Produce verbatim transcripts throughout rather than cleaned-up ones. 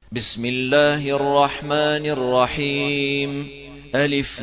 بسم الله الرحمن الرحيم. ألف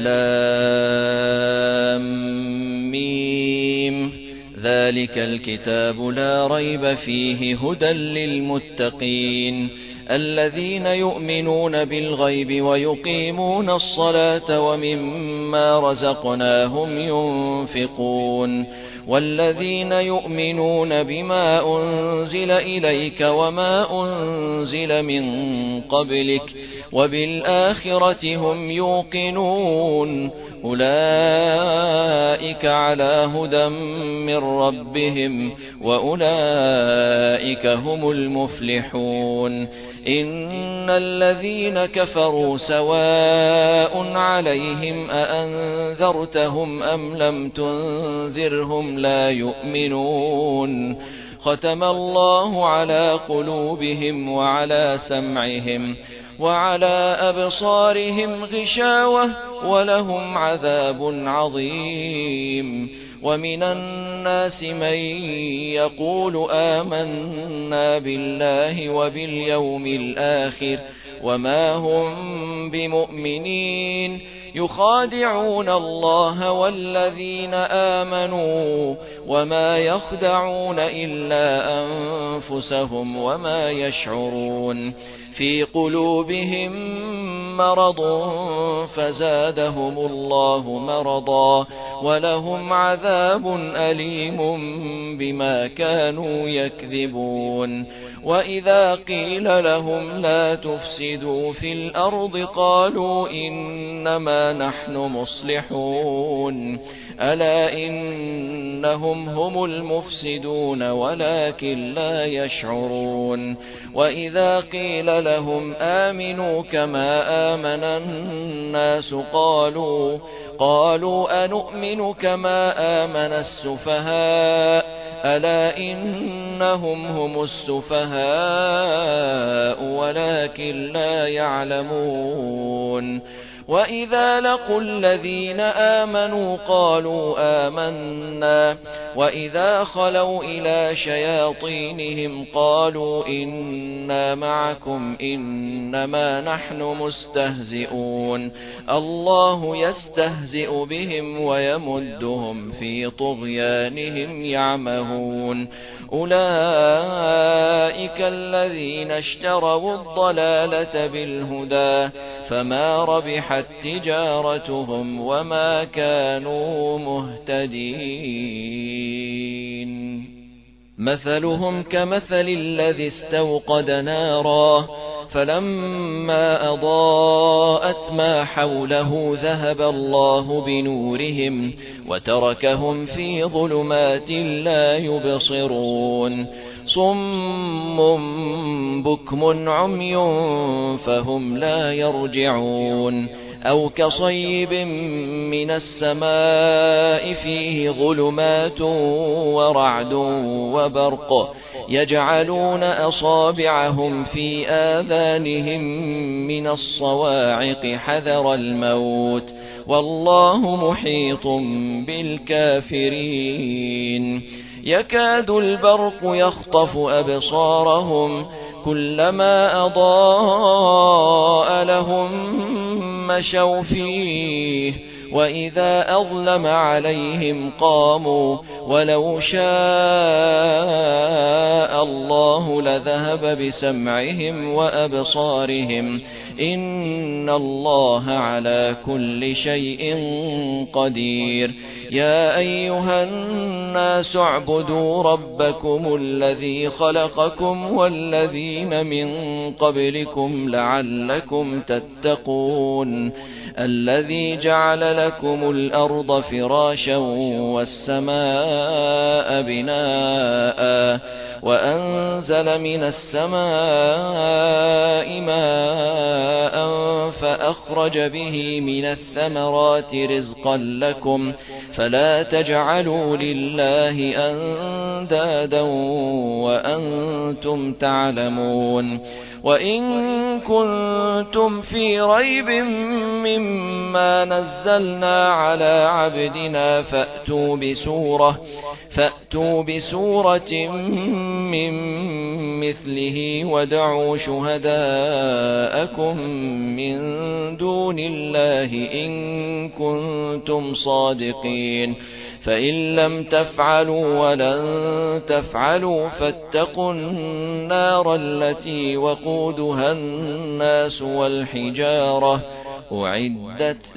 لام ميم. ذلك الكتاب لا ريب فيه هدى للمتقين الذين يؤمنون بالغيب ويقيمون الصلاة ومما رزقناهم ينفقون والذين يؤمنون بما أنزل إليك وما أنزل من قبلك وبالآخرة هم يوقنون أولئك على هدى من ربهم وأولئك هم المفلحون. إن الذين كفروا سواء عليهم أأنذرتهم أم لم تنذرهم لا يؤمنون. ختم الله على قلوبهم وعلى سمعهم وعلى أبصارهم غشاوة ولهم عذاب عظيم. ومن الناس من يقول آمنا بالله وباليوم الآخر وما هم بمؤمنين يخادعون الله والذين آمنوا وما يخدعون إلا أنفسهم وما يشعرون. في قلوبهم مرض فزادهم الله مرضا ولهم عذاب أليم بما كانوا يكذبون. وإذا قيل لهم لا تفسدوا في الأرض قالوا إنما نحن مصلحون ألا إنهم هم المفسدون ولكن لا يشعرون. وإذا قيل لهم آمنوا كما آمن الناس قالوا قالوا أنؤمن كما آمن السفهاء ألا إنهم هم السفهاء ولكن لا يعلمون. وإذا لقوا الذين آمنوا قالوا آمنا وإذا خلوا إلى شياطينهم قالوا إنا معكم إنما نحن مستهزئون الله يستهزئ بهم ويمدهم في طغيانهم يعمهون. أولئك الذين اشتروا الضلالة بالهدى فما ربحت تجارتهم وما كانوا مهتدين. مثلهم كمثل الذي استوقد نارا فلما أضاءت ما حوله ذهب الله بنورهم وتركهم في ظلمات لا يبصرون. صم بكم عمي فهم لا يرجعون. أو كصيب من السماء فيه ظلمات ورعد وبرق يجعلون أصابعهم في آذانهم من الصواعق حذر الموت والله محيط بالكافرين. يكاد البرق يخطف أبصارهم كلما أضاء لهم مشوا فيه وإذا أظلم عليهم قاموا ولو شاء الله لذهب بسمعهم وأبصارهم إن الله على كل شيء قدير. يا أيها الناس اعبدوا ربكم الذي خلقكم والذين من قبلكم لعلكم تتقون الذي جعل لكم الأرض فراشا والسماء بناء وأنزل من السماء ماء فأخرج به من الثمرات رزقا لكم فلا تجعلوا لله أندادا وأنتم تعلمون. وإن كنتم في ريب مما نزلنا على عبدنا فأتوا بسورة فأتوا بسورة من مثله وادعوا شهداءكم من دون الله إن كنتم صادقين فإن لم تفعلوا ولن تفعلوا فاتقوا النار التي وقودها الناس والحجارة أعدت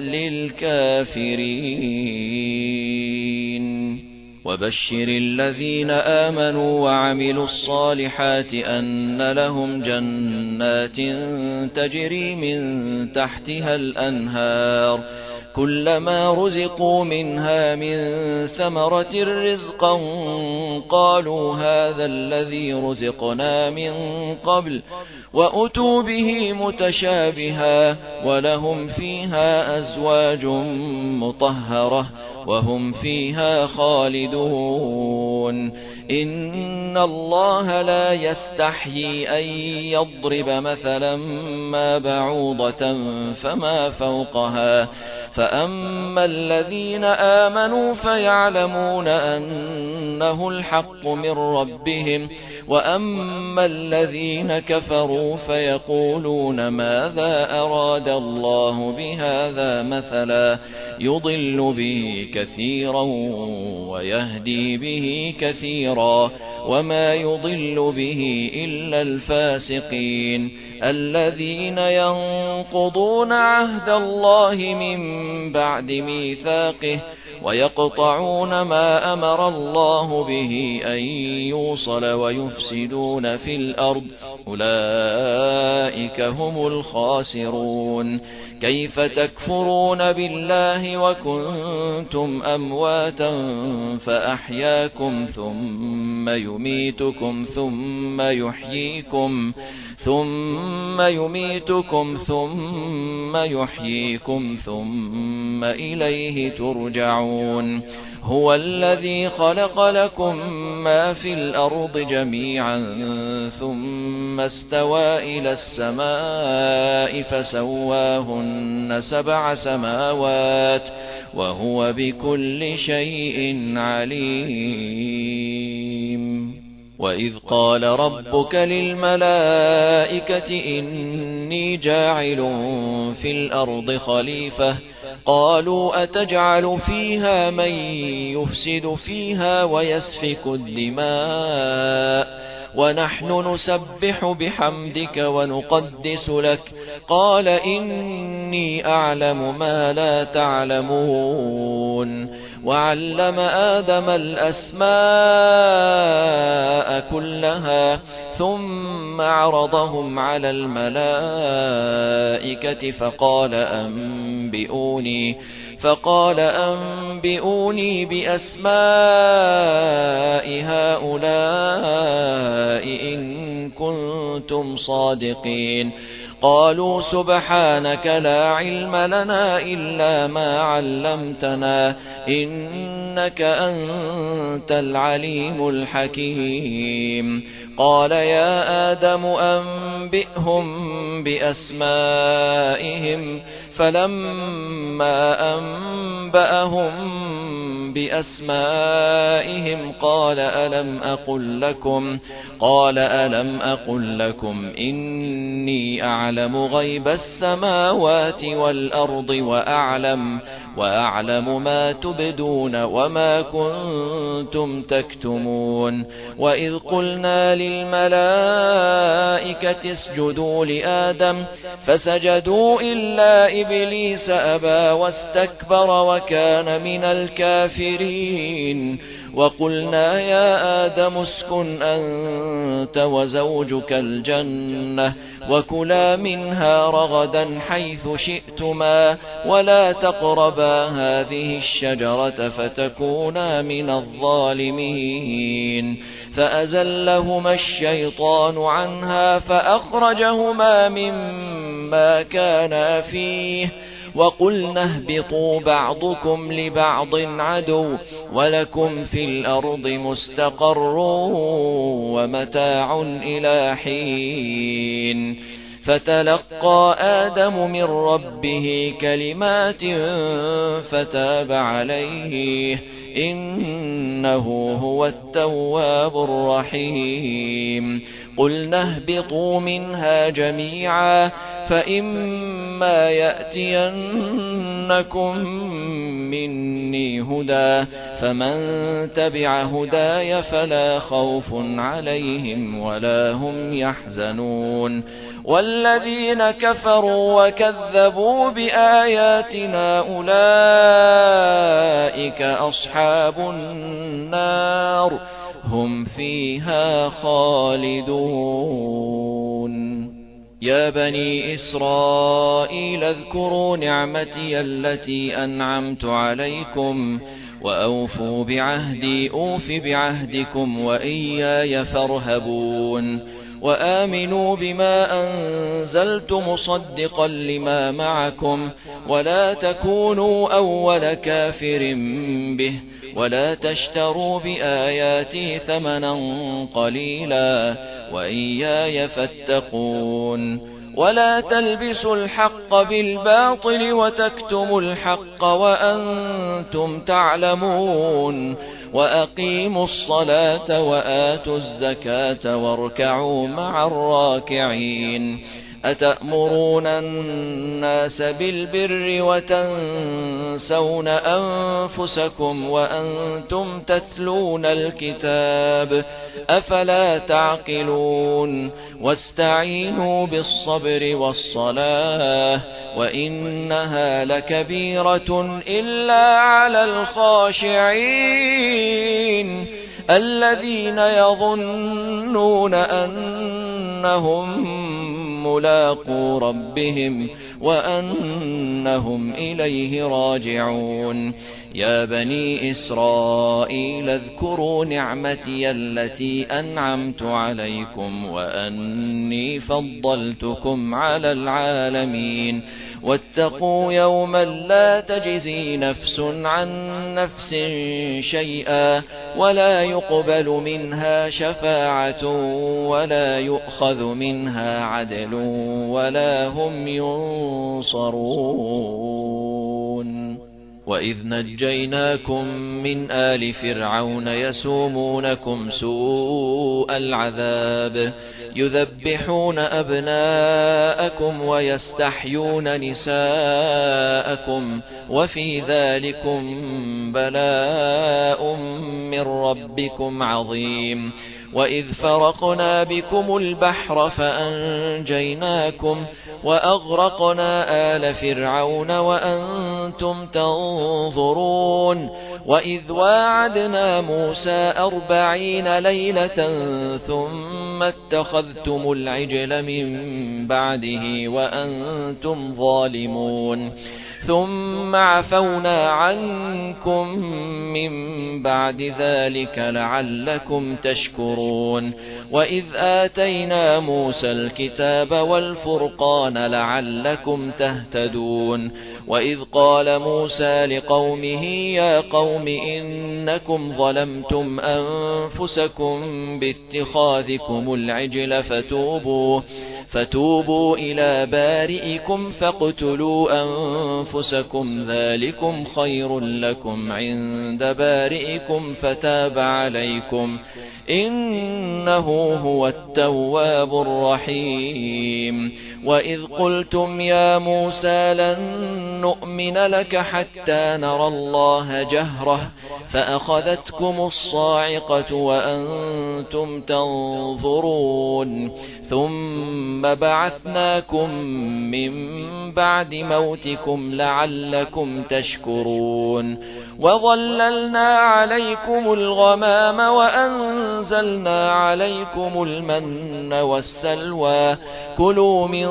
للكافرين وبشر الذين آمنوا وعملوا الصالحات أن لهم جنات تجري من تحتها الأنهار كلما رزقوا منها من ثمرة رزقا قالوا هذا الذي رزقنا من قبل وأتوا به متشابها ولهم فيها أزواج مطهرة وهم فيها خالدون إن الله لا يستحيي أن يضرب مثلا ما بعوضة فما فوقها فأما الذين آمنوا فيعلمون أنه الحق من ربهم وأما الذين كفروا فيقولون ماذا أراد الله بهذا مثلا يضل به كثيرا ويهدي به كثيرا وما يضل به إلا الفاسقين الذين ينقضون عهد الله من بعد ميثاقه ويقطعون ما أمر الله به أن يوصل ويفسدون في الأرض أولئك هم الخاسرون كيف تكفرون بالله وكنتم أمواتا فأحياكم ثم يميتكم ثم يحييكم ثم يميتكم ثم يحييكم ثم إليه ترجعون هو الذي خلق لكم ما في الأرض جميعا ثم استوى إلى السماء فسواهن سبع سماوات وهو بكل شيء عليم وإذ قال ربك للملائكة إني جاعل في الأرض خليفة قالوا أتجعل فيها من يفسد فيها ويسفك الدماء ونحن نسبح بحمدك ونقدس لك قال إني أعلم ما لا تعلمون وعلم آدم الأسماء كلها ثم عرضهم على الملائكة فقال أنبئوني فقال أنبئوني بأسماء هؤلاء إن كنتم صادقين قالوا سبحانك لا علم لنا إلا ما علمتنا إنك أنت العليم الحكيم قال يا آدم أنبئهم بأسمائهم فلما أنبأهم بأسمائهم قال ألم أقل لكم قال ألم أقل لكم إني أعلم غيب السماوات والأرض وأعلم وأعلم ما تبدون وما كنتم تكتمون وإذ قلنا للملائكة اسجدوا لآدم فسجدوا إلا إبليس أبى واستكبر وكان من الكافرين وقلنا يا آدم اسكن أنت وزوجك الجنة وكلا منها رغدا حيث شئتما ولا تقربا هذه الشجرة فتكونا من الظالمين فأزلهما الشيطان عنها فأخرجهما مما كانا فيه وقلنا اهبطوا بعضكم لبعض عدو ولكم في الأرض مستقر ومتاع إلى حين فتلقى آدم من ربه كلمات فتاب عليه إنه هو التواب الرحيم قلنا اهبطوا منها جميعا فإما يأتينكم مني هدى فمن تبع هداي فلا خوف عليهم ولا هم يحزنون والذين كفروا وكذبوا بآياتنا أولئك أصحاب النار هم فيها خالدون يا بني إسرائيل اذكروا نعمتي التي أنعمت عليكم وأوفوا بعهدي أوف بعهدكم وإياي فارهبون وآمنوا بما أنزلت مصدقا لما معكم ولا تكونوا أول كافر به ولا تشتروا بآياتي ثمنا قليلا وإياي فاتقون ولا تلبسوا الحق بالباطل وتكتموا الحق وأنتم تعلمون وأقيموا الصلاة وآتوا الزكاة واركعوا مع الراكعين أتأمرون الناس بالبر وتنسون أنفسكم وأنتم تتلون الكتاب أفلا تعقلون واستعينوا بالصبر والصلاة وإنها لكبيرة إلا على الخاشعين الذين يظنون أنهم ملاقو ربهم وأنهم إليه راجعون يا بني إسرائيل اذكروا نعمتي التي أنعمت عليكم وأني فضلتكم على العالمين واتقوا يوما لا تجزي نفس عن نفس شيئا ولا يقبل منها شفاعة ولا يؤخذ منها عدل ولا هم ينصرون وإذ نجيناكم من آل فرعون يسومونكم سوء العذاب يذبحون أبناءكم ويستحيون نساءكم وفي ذلكم بلاء من ربكم عظيم وإذ فرقنا بكم البحر فأنجيناكم وأغرقنا آل فرعون وأنتم تنظرون وإذ واعدنا موسى أربعين ليلة ثم اتخذتم العجل من بعده وأنتم ظالمون ثم عفونا عنكم من بعد ذلك لعلكم تشكرون وإذ آتينا موسى الكتاب والفرقان لعلكم تهتدون وإذ قال موسى لقومه يا قوم إنكم ظلمتم أنفسكم باتخاذكم العجل فتوبوا فتوبوا إلى بارئكم فاقتلوا أنفسكم ذلكم خير لكم عند بارئكم فتاب عليكم إنه هو التواب الرحيم وإذ قلتم يا موسى لن نؤمن لك حتى نرى الله جهرة فأخذتكم الصاعقة وأنتم تنظرون ثم بعثناكم من بعد موتكم لعلكم تشكرون وظللنا عليكم الغمام وأنزلنا عليكم المن والسلوى كلوا من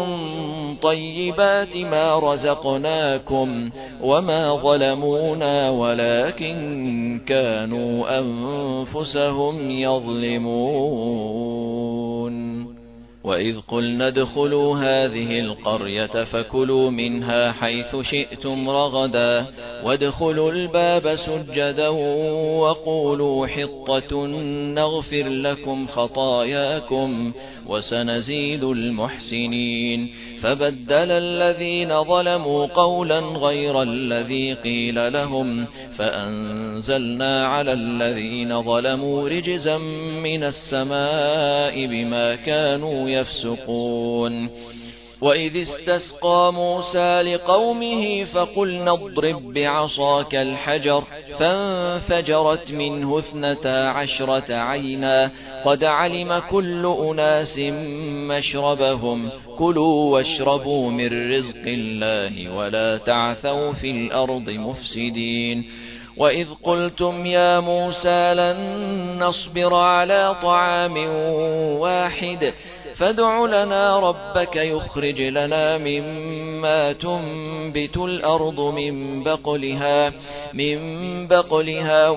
طيبات ما رزقناكم وما ظلمونا ولكن كانوا أنفسهم يظلمون وإذ قلنا ادخلوا هذه القرية فكلوا منها حيث شئتم رغدا وادخلوا الباب سجدا وقولوا حطة نغفر لكم خطاياكم وسنزيد المحسنين فبدل الذين ظلموا قولا غير الذي قيل لهم فأنزلنا على الذين ظلموا رجزا من السماء بما كانوا يفسقون وإذ استسقى موسى لقومه فقلنا اضرب بعصاك الحجر فانفجرت منه اثنتا عشرة عينا قد علم كل أناس مشربهم كلوا واشربوا من رزق الله ولا تعثوا في الأرض مفسدين وإذ قلتم يا موسى لن نصبر على طعام واحد فادع لنا ربك يخرج لنا مما تنبت الأرض من بقلها من بقلها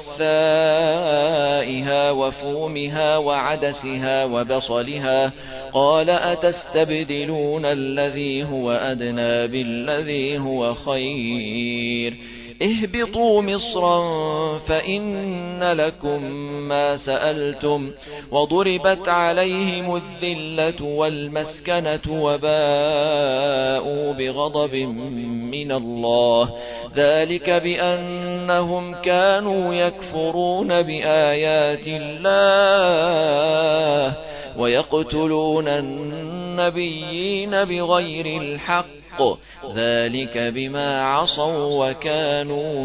وقثائها وفومها وعدسها وبصلها قال أتستبدلون الذي هو أدنى بالذي هو خير اهبطوا مصرا فإن لكم ما سألتم وضربت عليهم الذلة والمسكنة وباءوا بغضب من الله ذلك بأنهم كانوا يكفرون بآيات الله ويقتلون النبيين بغير الحق ذلك بما عصوا وكانوا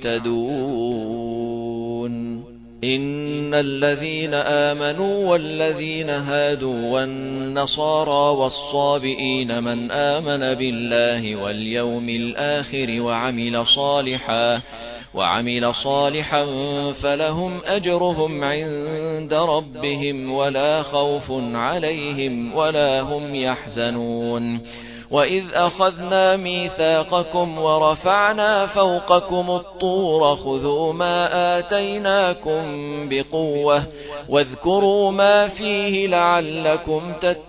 يعتدون إن الذين آمنوا والذين هادوا والنصارى والصابئين من آمن بالله واليوم الآخر وعمل صالحا وعمل صالحا فلهم أجرهم عند ربهم ولا خوف عليهم ولا هم يحزنون وإذ أخذنا ميثاقكم ورفعنا فوقكم الطور خذوا ما آتيناكم بقوة واذكروا ما فيه لعلكم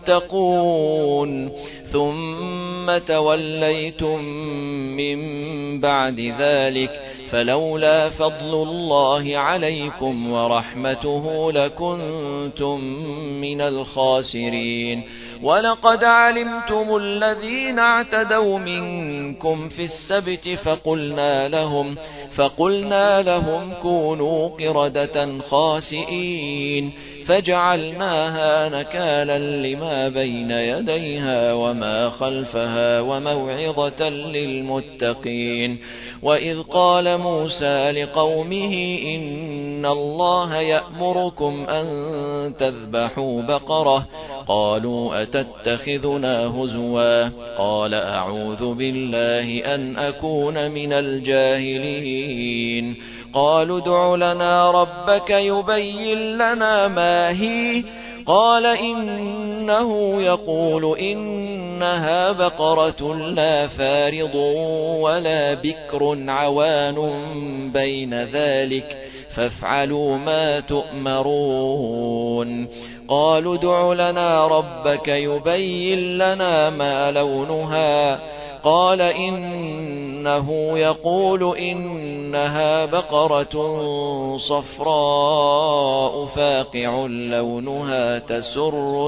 تتقون ثم توليتم من بعد ذلك فلولا فضل الله عليكم ورحمته لكنتم من الخاسرين ولقد علمتم الذين اعتدوا منكم في السبت فقلنا لهم فقلنا لهم كونوا قردة خاسئين فجعلناها نكالا لما بين يديها وما خلفها وموعظة للمتقين وإذ قال موسى لقومه إن الله يأمركم أن تذبحوا بقرة قالوا أتتخذنا هزوا قال أعوذ بالله أن أكون من الجاهلين قالوا ادع لنا ربك يبين لنا ما هي قال إنه يقول إنها بقرة لا فارض ولا بكر عوان بين ذلك فافعلوا ما تؤمرون قالوا ادع لنا ربك يبين لنا ما لونها قال إنه يقول إنها بقرة صفراء فاقع لونها تسر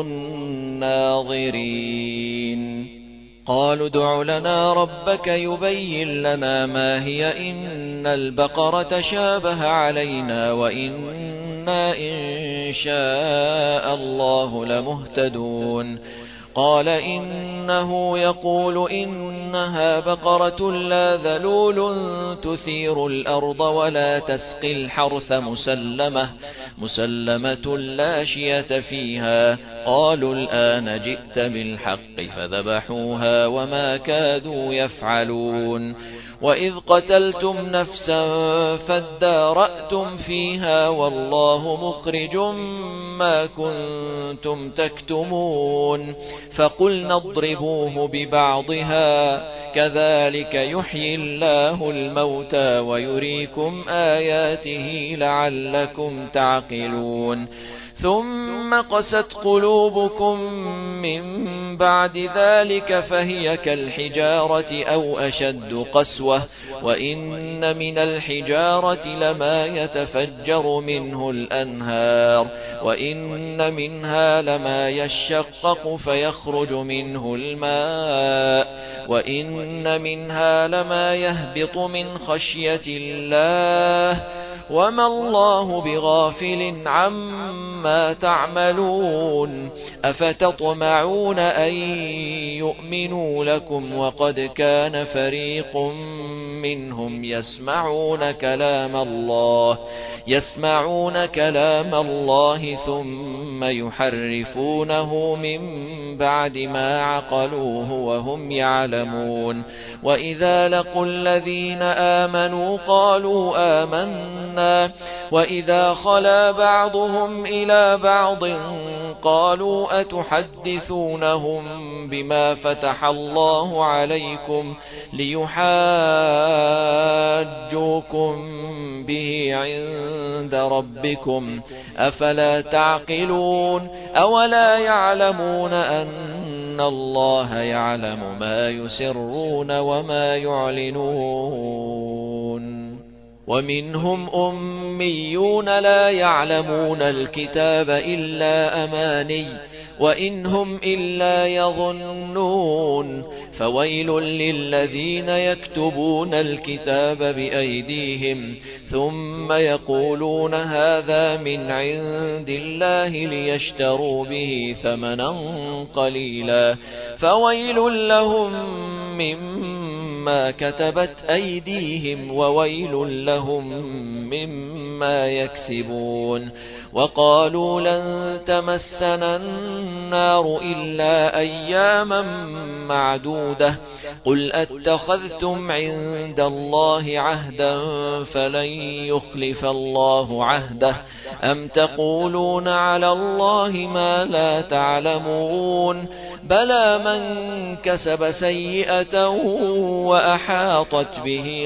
الناظرين قالوا ادع لنا ربك يبين لنا ما هي إن البقرة شابه علينا وإنا إن شاء الله لمهتدون قال إنه يقول إنها بقرة لا ذلول تثير الأرض ولا تسقي الحرث مسلمة مسلمة لا شية فيها قالوا الآن جئت بالحق فذبحوها وما كادوا يفعلون وإذ قتلتم نفسا فادارأتم فيها والله مخرج ما كنتم تكتمون فقلنا اضربوه ببعضها كذلك يحيي الله الموتى ويريكم آياته لعلكم تعقلون ثم قست قلوبكم من بعد ذلك فهي كالحجارة أو أشد قسوة وإن من الحجارة لما يتفجر منه الأنهار وإن منها لما يشقق فيخرج منه الماء وإن منها لما يهبط من خشية الله وما الله بغافل عما تعملون أفتطمعون أن يؤمنوا لكم وقد كان فريق منهم يسمعون كلام الله يسمعون كلام الله ثم يحرفونه من بعد ما عقلوه وهم يعلمون وإذا لقوا الذين آمنوا قالوا آمنا وإذا خلا بعضهم إلى بعض قالوا أتحدثونهم بما فتح الله عليكم ليحاجوكم به عند ربكم أفلا تعقلون أولا يعلمون أن الله يعلم ما يسرون وما يعلنون ومنهم أميون لا يعلمون الكتاب إلا أماني وإن هم إلا يظنون فويل للذين يكتبون الكتاب بأيديهم ثم يقولون هذا من عند الله ليشتروا به ثمنا قليلا فويل لهم مما كتبت أيديهم وويل لهم مما يكسبون وقالوا لن تمسنا النار إلا أياما معدودة قل أتخذتم عند الله عهدا فلن يخلف الله عهده أم تقولون على الله ما لا تعلمون بلى من كسب سيئة وأحاطت به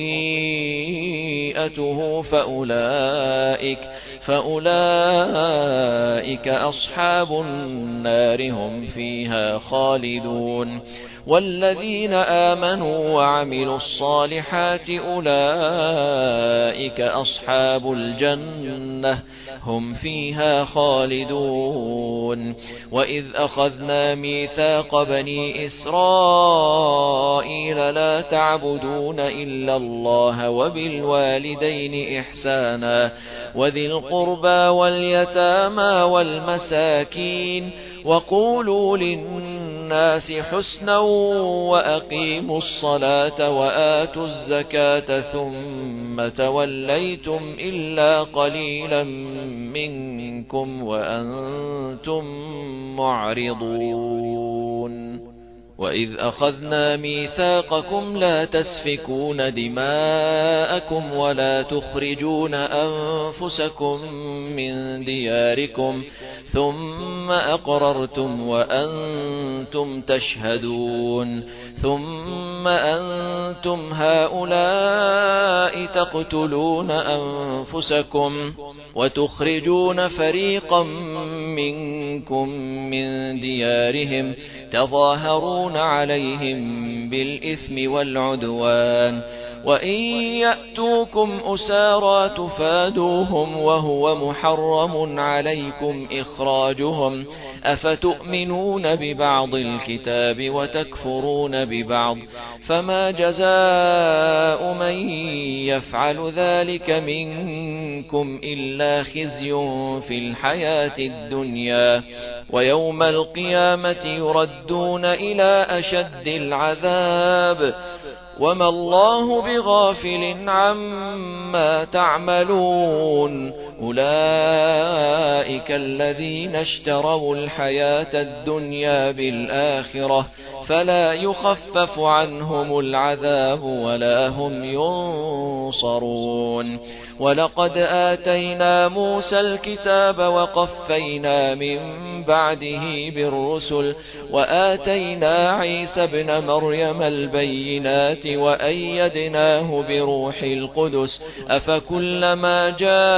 خطيئته فأولئك فأولئك أصحاب النار هم فيها خالدون والذين آمنوا وعملوا الصالحات أولئك أصحاب الجنة هم فيها خالدون وإذ أخذنا ميثاق بني إسرائيل لا تعبدون إلا الله وبالوالدين إحسانا وذي القربى واليتامى والمساكين وقولوا للناس حسنا وأقيموا الصلاة وآتوا الزكاة ثم توليتم إلا قليلا منكم وأنتم معرضون وإذ أخذنا ميثاقكم لا تسفكون دماءكم ولا تخرجون أنفسكم من دياركم ثم أقررتم وأنتم تشهدون ثم أنتم هؤلاء تقتلون أنفسكم وتخرجون فريقا منكم من ديارهم تظاهرون عليهم بالإثم والعدوان وإن يأتوكم أسارى تفادوهم وهو محرم عليكم إخراجهم أفتؤمنون ببعض الكتاب وتكفرون ببعض فما جزاء من يفعل ذلك منكم إلا خزي في الحياة الدنيا ويوم القيامة يردون إلى أشد العذاب وما الله بغافل عما تعملون أولئك الذين اشتروا الحياة الدنيا بالآخرة فلا يخفف عنهم العذاب ولا هم ينصرون ولقد آتينا موسى الكتاب وقفينا من بعده بالرسل وآتينا عيسى ابن مريم البينات وأيدناه بروح القدس أفكلما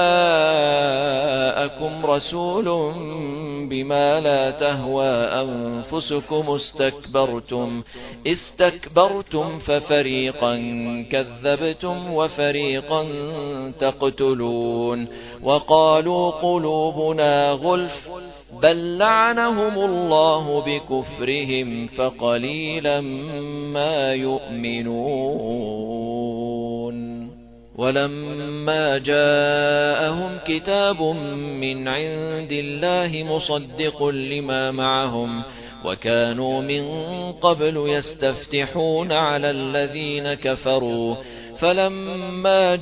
جاءكم رسول بما لا تهوى أنفسكم استكبرتم استكبرتم ففريقا كذبتم وفريقا تقتلون وقالوا قلوبنا غلف بل لعنهم الله بكفرهم فقليلا ما يؤمنون ولما جاءهم كتاب من عند الله مصدق لما معهم وكانوا من قبل يستفتحون على الذين كفروا فلما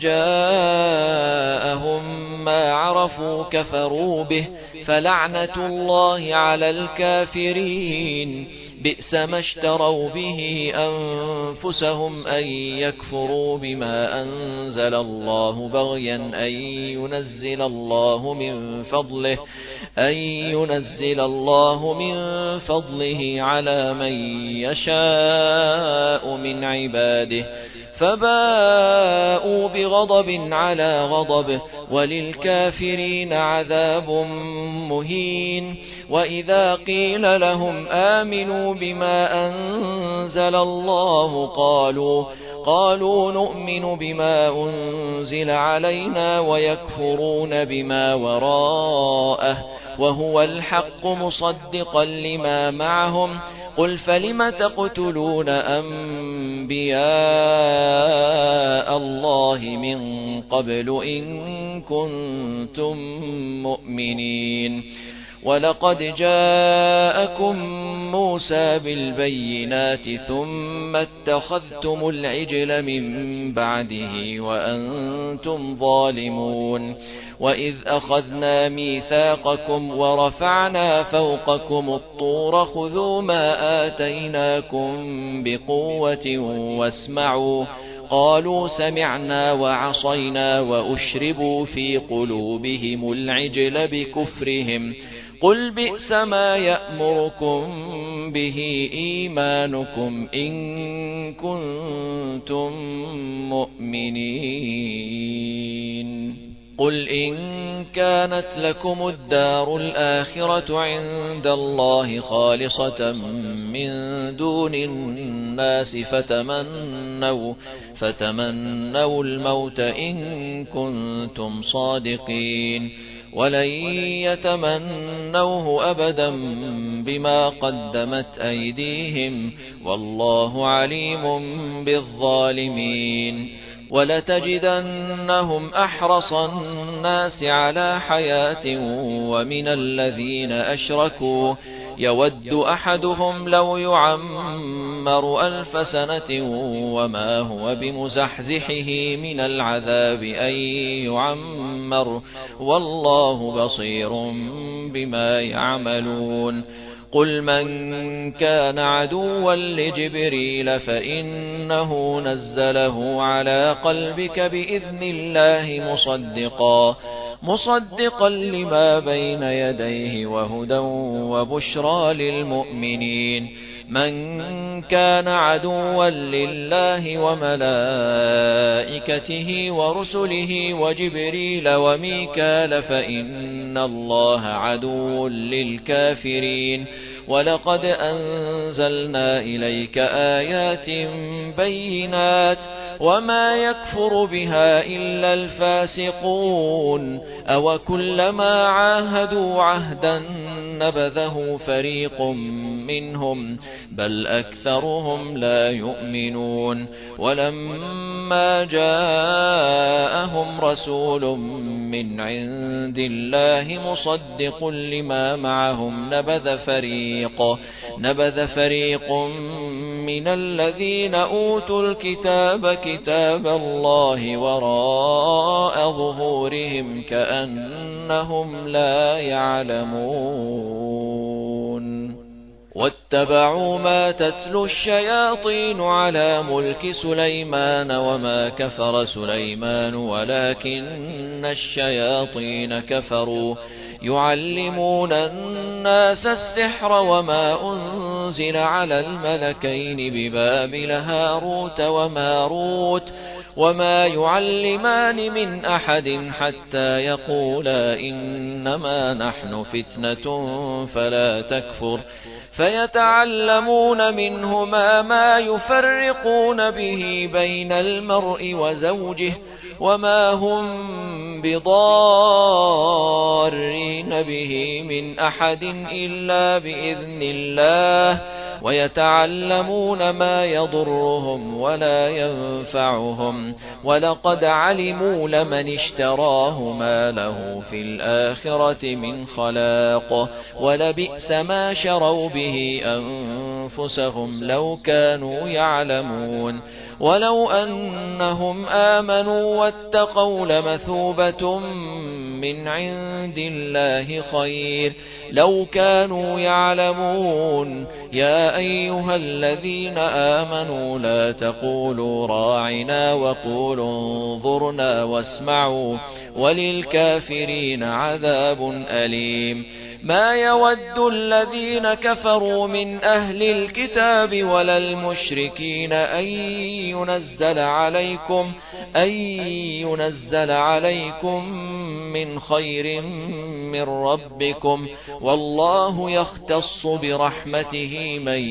جاءهم ما عرفوا كفروا به فلعنة الله على الكافرين بئس ما اشتروا به أنفسهم أن يكفروا بما أنزل الله بغيا أن ينزل الله من فضله أن ينزل الله من فضله على من يشاء من عباده فباءوا بغضب على غضب وللكافرين عذاب مهين وإذا قيل لهم آمنوا بما أنزل الله قالوا قالوا نؤمن بما أنزل علينا ويكفرون بما وراءه وهو الحق مصدقا لما معهم قل فلم تقتلون أنبياء الله من قبل إن كنتم مؤمنين ولقد جاءكم موسى بالبينات ثم اتخذتم العجل من بعده وأنتم ظالمون وإذ أخذنا ميثاقكم ورفعنا فوقكم الطور خذوا ما آتيناكم بقوة واسمعوا قالوا سمعنا وعصينا وأشربوا في قلوبهم العجل بكفرهم قل بئس ما يأمركم به إيمانكم إن كنتم مؤمنين قل إن كانت لكم الدار الآخرة عند الله خالصة من دون الناس فتمنوا فتمنوا الموت إن كنتم صادقين ولن يتمنوه أبدا بما قدمت أيديهم والله عليم بالظالمين ولتجدنهم أحرص الناس على حياة ومن الذين أشركوا يود أحدهم لو يعمر ألف سنة وما هو بمزحزحه من العذاب أن يعمر والله بصير بما يعملون قل من كان عدوا لجبريل فإنه نزله على قلبك بإذن الله مصدقا مصدقا لما بين يديه وهدى وبشرى للمؤمنين من كان عدوا لله وملائكته ورسله وجبريل وميكال فإن الله عدو للكافرين ولقد أنزلنا إليك آيات بينات وما يكفر بها إلا الفاسقون أو كلما عاهدوا عهدا نبذه فريق منهم بل أكثرهم لا يؤمنون ولما جاءهم رسول من عند الله مصدق لما معهم نبذ فريق نبذ فريق من الذين أوتوا الكتاب كتاب الله وراء ظهورهم كأنهم لا يعلمون واتبعوا ما تتلو الشياطين على ملك سليمان وما كفر سليمان ولكن الشياطين كفروا يعلمون الناس السحر وما أنزل على الملكين ببابل هاروت وماروت وما يعلمان من أحد حتى يقولا إنما نحن فتنة فلا تكفر فيتعلمون منهما ما يفرقون به بين المرء وزوجه وما هم بضارين به من أحد إلا بإذن الله ويتعلمون ما يضرهم ولا ينفعهم ولقد علموا لمن اشتراه ما له في الآخرة من خلاق ولبئس ما شروا به أنفسهم لو كانوا يعلمون ولو أنهم آمنوا واتقوا لمثوبة من عند الله خير لو كانوا يعلمون يا أيها الذين آمنوا لا تقولوا راعنا وقولوا انظرنا واسمعوا وللكافرين عذاب أليم ما يود الذين كفروا من أهل الكتاب ولا المشركين أن ينزل عليكم أن ينزل عليكم من خير من ربكم والله يختص برحمته من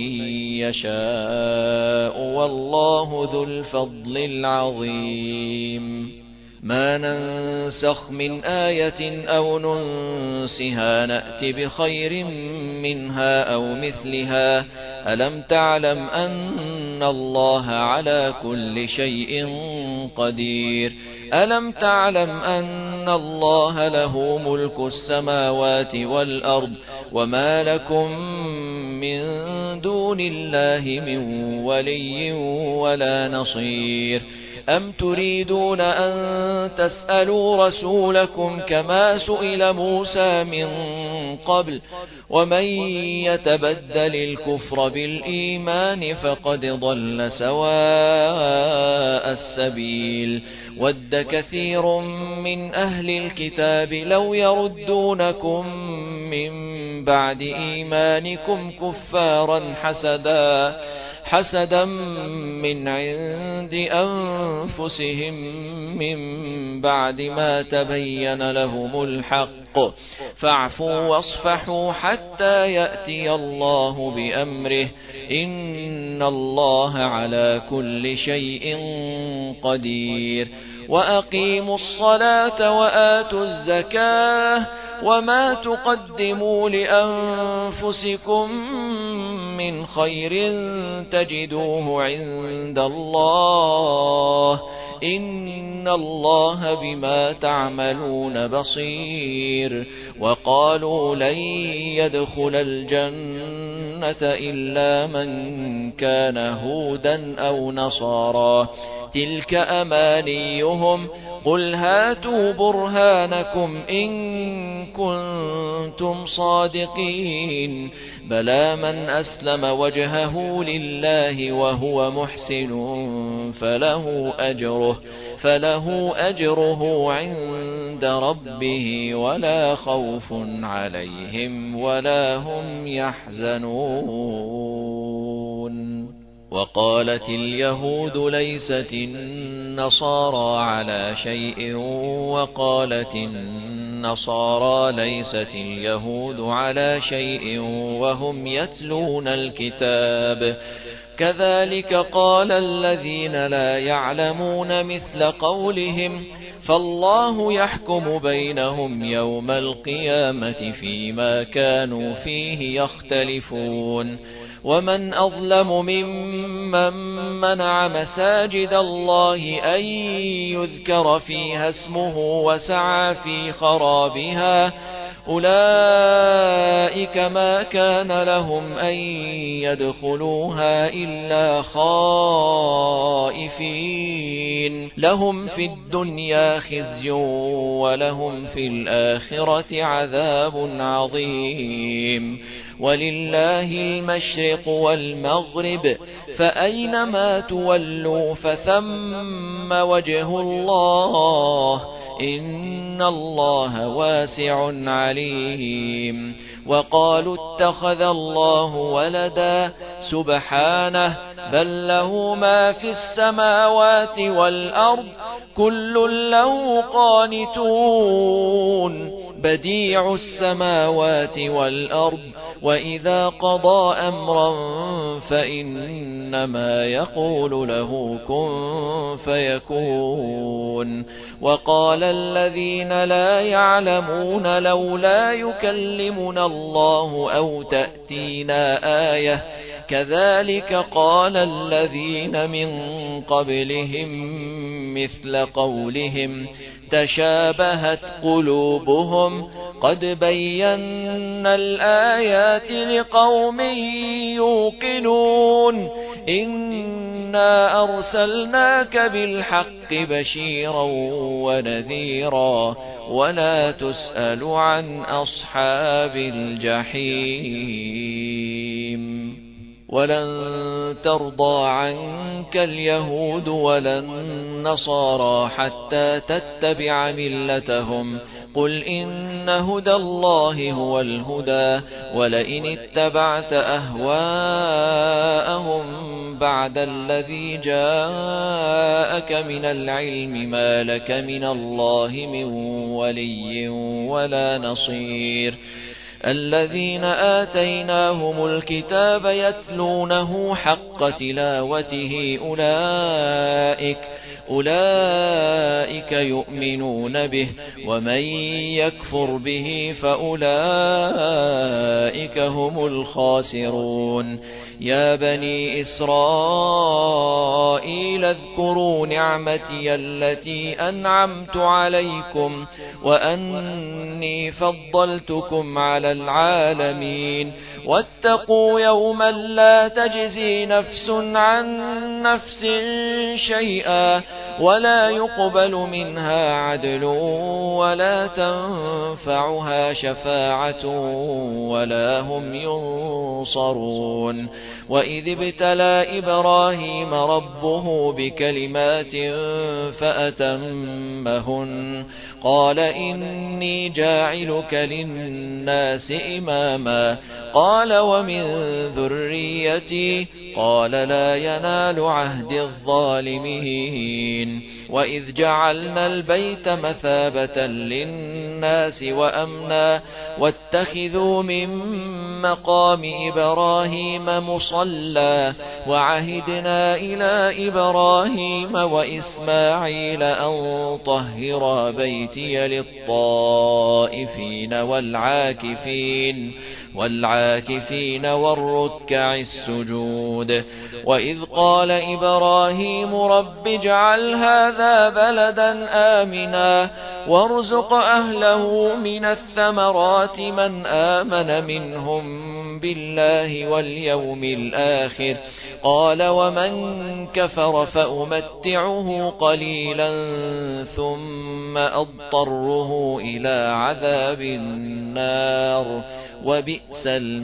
يشاء والله ذو الفضل العظيم ما ننسخ من آية أو ننسها نأت بخير منها أو مثلها ألم تعلم أن الله على كل شيء قدير ألم تعلم أن الله له ملك السماوات والأرض وما لكم من دون الله من ولي ولا نصير أم تريدون أن تسألوا رسولكم كما سئل موسى من قبل ومن يتبدل الكفر بالإيمان فقد ضل سواء السبيل ود كثير من أهل الكتاب لو يردونكم من بعد إيمانكم كفارا حسدا حسدا من عند أنفسهم من بعد ما تبين لهم الحق فاعفوا واصفحوا حتى يأتي الله بأمره إن الله على كل شيء قدير وأقيموا الصلاة وآتوا الزكاة وما تقدموا لأنفسكم من خير تجدوه عند الله إن الله بما تعملون بصير وقالوا لن يدخل الجنة إلا من كان هودا أو نصارى تلك أمانيهم قل هاتوا برهانكم إن كنتم صادقين بلى من أسلم وجهه لله وهو محسن فله أجره فله أجره عند ربه ولا خوف عليهم ولا هم يحزنون وقالت اليهود ليست النصارى على شيء وقالت النصارى ليست اليهود على شيء وهم يتلون الكتاب كذلك قال الذين لا يعلمون مثل قولهم فالله يحكم بينهم يوم القيامة فيما كانوا فيه يختلفون ومن أظلم ممن منع مساجد الله أن يذكر فيها اسمه وسعى في خرابها أولئك ما كان لهم أن يدخلوها إلا خائفين لهم في الدنيا خزي ولهم في الآخرة عذاب عظيم ولله المشرق والمغرب فأينما تولوا فثم وجه الله إن الله واسع عليم. وقالوا اتخذ الله ولدا سبحانه بل له ما في السماوات والأرض كل له قانتون بديع السماوات والأرض وإذا قضى أمرا فإنما يقول له كن فيكون. وقال الذين لا يعلمون لولا يكلمنا الله أو تأتينا آية كذلك قال الذين من قبلهم مثل قولهم تشابهت قلوبهم قد بينا الآيات لقوم يوقنون إنا أرسلناك بالحق بشيرا ونذيرا ولا تسأل عن أصحاب الجحيم. ولن ترضى عنك اليهود ولا النصارى حتى تتبع ملتهم قل إن هدى الله هو الهدى ولئن اتبعت أهواءهم بعد الذي جاءك من العلم ما لك من الله من ولي ولا نصير. الذين آتيناهم الكتاب يتلونه حق تلاوته أولئك أولئك يؤمنون به ومن يكفر به فأولئك هم الخاسرون. يا بني إسرائيل اذكروا نعمتي التي أنعمت عليكم وأني فضلتكم على العالمين واتقوا يوما لا تجزي نفس عن نفس شيئا ولا يقبل منها عدل ولا تنفعها شفاعة ولا هم ينصرون. وإذ ابتلى إبراهيم ربه بكلمات فأتمهن قال إني جاعلك للناس إماما قال ومن ذريتي قال لا ينال عهد الظالمين. وإذ جعلنا البيت مثابة للناس وأمنا واتخذوا من مقام إبراهيم مصلى وعهدنا إلى إبراهيم وإسماعيل أن طهرا بيتي للطائفين والعاكفين والعاكفين والركع السجود. وإذ قال إبراهيم رب اجعل هذا بلدا آمنا وارزق أهله من الثمرات من آمن منهم بالله واليوم الآخر قال ومن كفر فأمتعه قليلا ثم أضطره إلى عذاب النار وبئس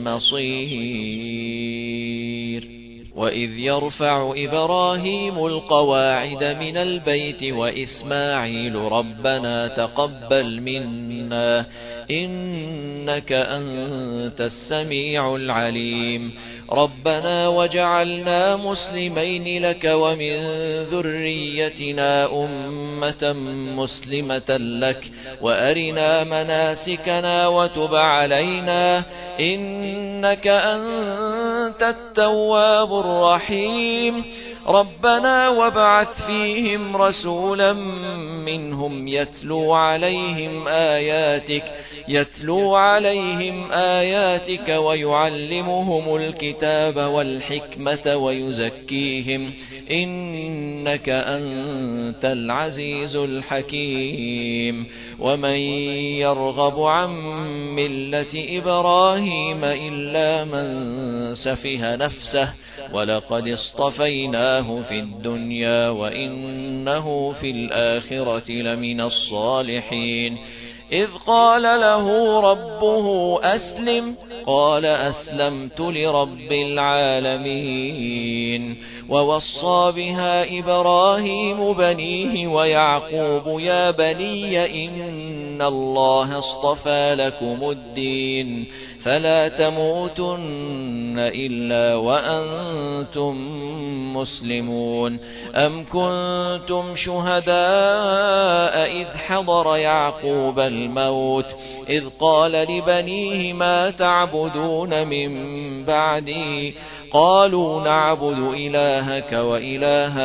المصير. وإذ يرفع إبراهيم القواعد من البيت وإسماعيل ربنا تقبل منا إنك أنت السميع العليم. ربنا وجعلنا مسلمين لك ومن ذريتنا أمة مسلمة لك وأرنا مناسكنا وتب علينا إنك أنت التواب الرحيم. ربنا وابعث فيهم رسولا منهم يتلو عليهم آياتك يتلو عليهم آياتك ويعلمهم الكتاب والحكمة ويزكيهم إنك أنت العزيز الحكيم. ومن يرغب عن ملة إبراهيم إلا من سفه نفسه ولقد اصطفيناه في الدنيا وإنه في الآخرة لمن الصالحين. إذ قال له ربه أسلم قال أسلمت لرب العالمين. ووصى بها إبراهيم بنيه ويعقوب يا بني إن الله اصطفى لكم الدين فلا تموتن إلا وأنتم مسلمون. أم كنتم شهداء إذ حضر يعقوب الموت إذ قال لبنيه ما تعبدون من بعدي قالوا نعبد إلهك وإله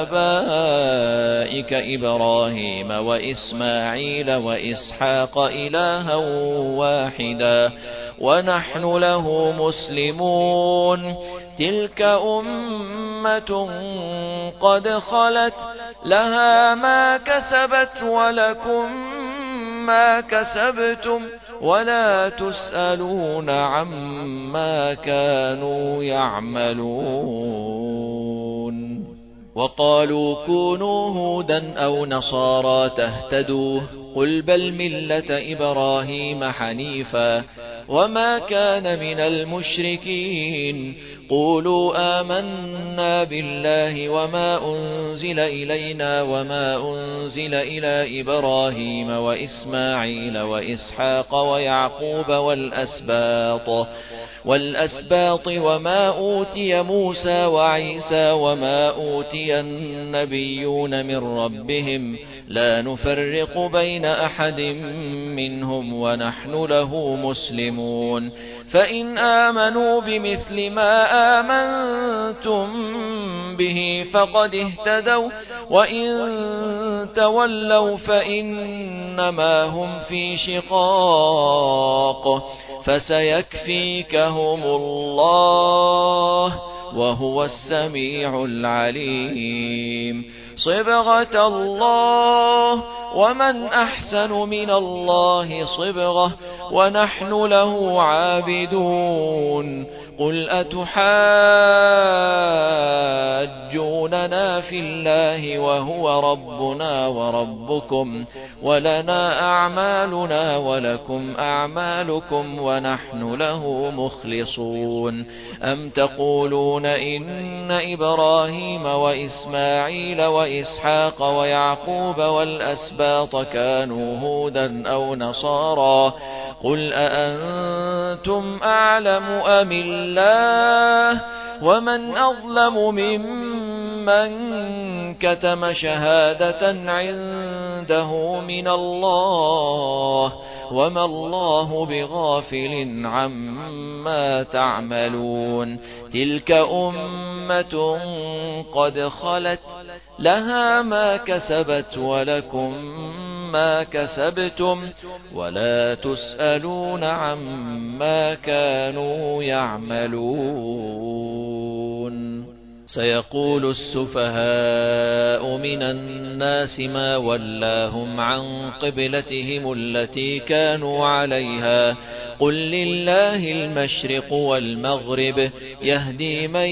آبائك إبراهيم وإسماعيل وإسحاق إلها واحدا ونحن له مسلمون. تلك أمة قد خلت لها ما كسبت ولكم ما كسبتم ولا تسألون عما كانوا يعملون. وقالوا كونوا هودا أو نصارى تهتدوا قل بل ملة إبراهيم حنيفا وما كان من المشركين. قولوا آمنا بالله وما أنزل إلينا وما أنزل إلى إبراهيم وإسماعيل وإسحاق ويعقوب والأسباط والأسباط وما أوتي موسى وعيسى وما أوتي النبيون من ربهم لا نفرق بين أحد منهم ونحن له مسلمون. فإن آمنوا بمثل ما آمنتم به فقد اهتدوا وإن تولوا فإنما هم في شقاق فسيكفيكهم الله وهو السميع العليم. صبغة الله ومن أحسن من الله صبغة ونحن له عابدون. قل أتحاجوننا في الله وهو ربنا وربكم ولنا أعمالنا ولكم أعمالكم ونحن له مخلصون. أم تقولون إن إبراهيم وإسماعيل وإسحاق ويعقوب والأسباط كانوا هودا أو نصارى قل أأنتم أعلم أم الله ومن أظلم ممن كتم شهادة عنده من الله وما الله بغافل عما تعملون. تلك أمة قد خلت لها ما كسبت ولكم ما كسبتم ولا تسألون عما كانوا يعملون. سيقول السفهاء من الناس ما ولاهم عن قبلتهم التي كانوا عليها قل لله المشرق والمغرب يهدي من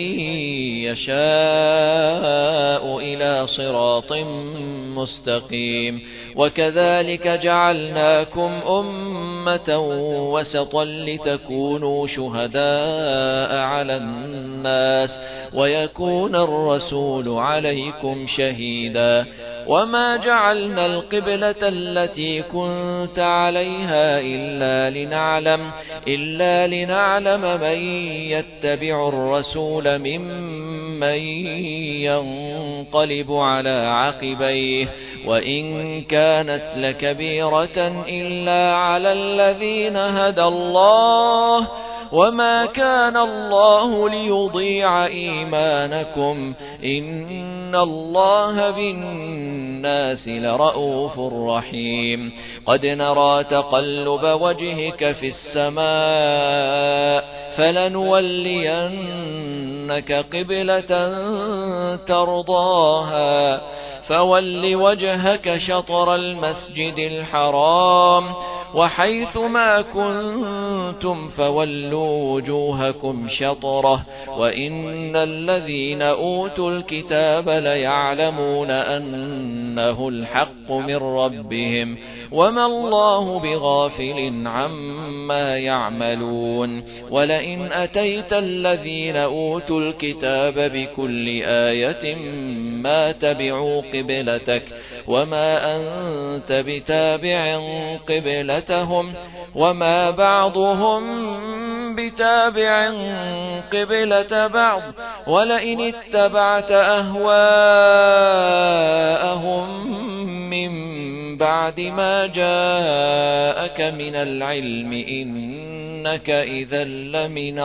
يشاء إلى صراط مستقيم. وكذلك جعلناكم أمة وسطا لتكونوا شهداء على الناس ويكون الرسول عليكم شهيدا. وما جعلنا القبلة التي كنت عليها إلا لنعلم إلا لنعلم من يتبع الرسول ممن ينقلب على عقبيه وإن كانت لكبيرة إلا على الذين هدى الله وما كان الله ليضيع إيمانكم إن الله بالناس لرءوف رحيم. قد نرى تقلب وجهك في السماء فلنولينك قبلة ترضاها فول وجهك شطر المسجد الحرام وحيث ما كنتم فولوا وجوهكم شطره وإن الذين أوتوا الكتاب ليعلمون أنه الحق من ربهم وما الله بغافل عما ما يعملون ولئن أتيت الذين أوتوا الكتاب بكل آية ما تبعوا قبلتك وما أنت بتابع قبلتهم وما بعضهم بتابع قبلة بعض ولئن اتبعت أهواءهم من بعد ما جاءك من العلم إنك إذا لمن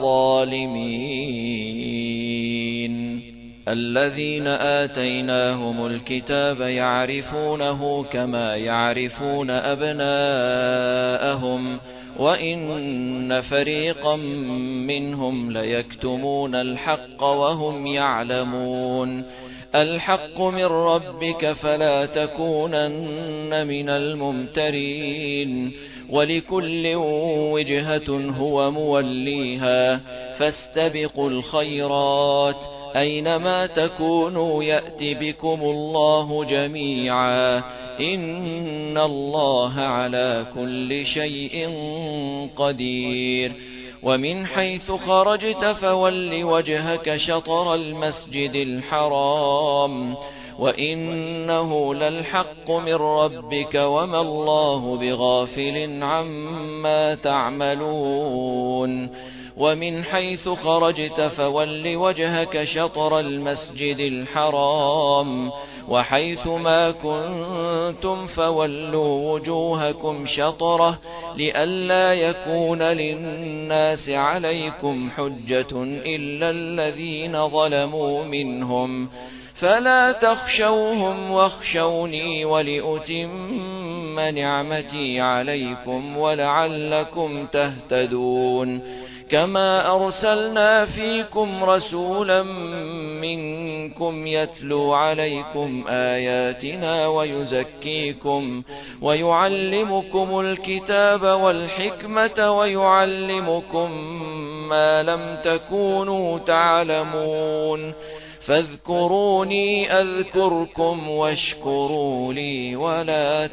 الظالمين الذين آتيناهم الكتاب يعرفونه كما يعرفون أبناءهم وإن فريقا منهم ليكتمون الحق وهم يعلمون الحق من ربك فلا تكونن من الممترين ولكل وجهة هو موليها فاستبقوا الخيرات أينما تكونوا يأت بكم الله جميعا إن الله على كل شيء قدير ومن حيث خرجت فول وجهك شطر المسجد الحرام وإنه للحق من ربك وما الله بغافل عما تعملون ومن حيث خرجت فول وجهك شطر المسجد الحرام وحيث ما كنتم فولوا وجوهكم شطره لئلا يكون للناس عليكم حجة إلا الذين ظلموا منهم فلا تخشوهم واخشوني ولأتم نعمتي عليكم ولعلكم تهتدون كما أرسلنا فيكم رسولا منكم يتلو عليكم آياتنا ويزكيكم ويعلمكم الكتاب والحكمة ويعلمكم ما لم تكونوا تعلمون فاذكروني أذكركم واشكروا لي ولا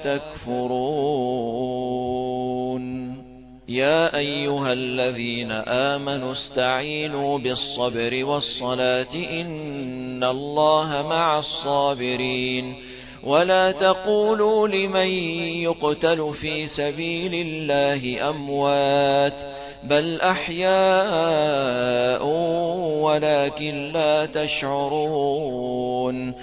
تكفرون يا أيها الذين آمنوا استعينوا بالصبر والصلاة إن الله مع الصابرين ولا تقولوا لمن يقتل في سبيل الله أموات بل أحياء ولكن لا تشعرون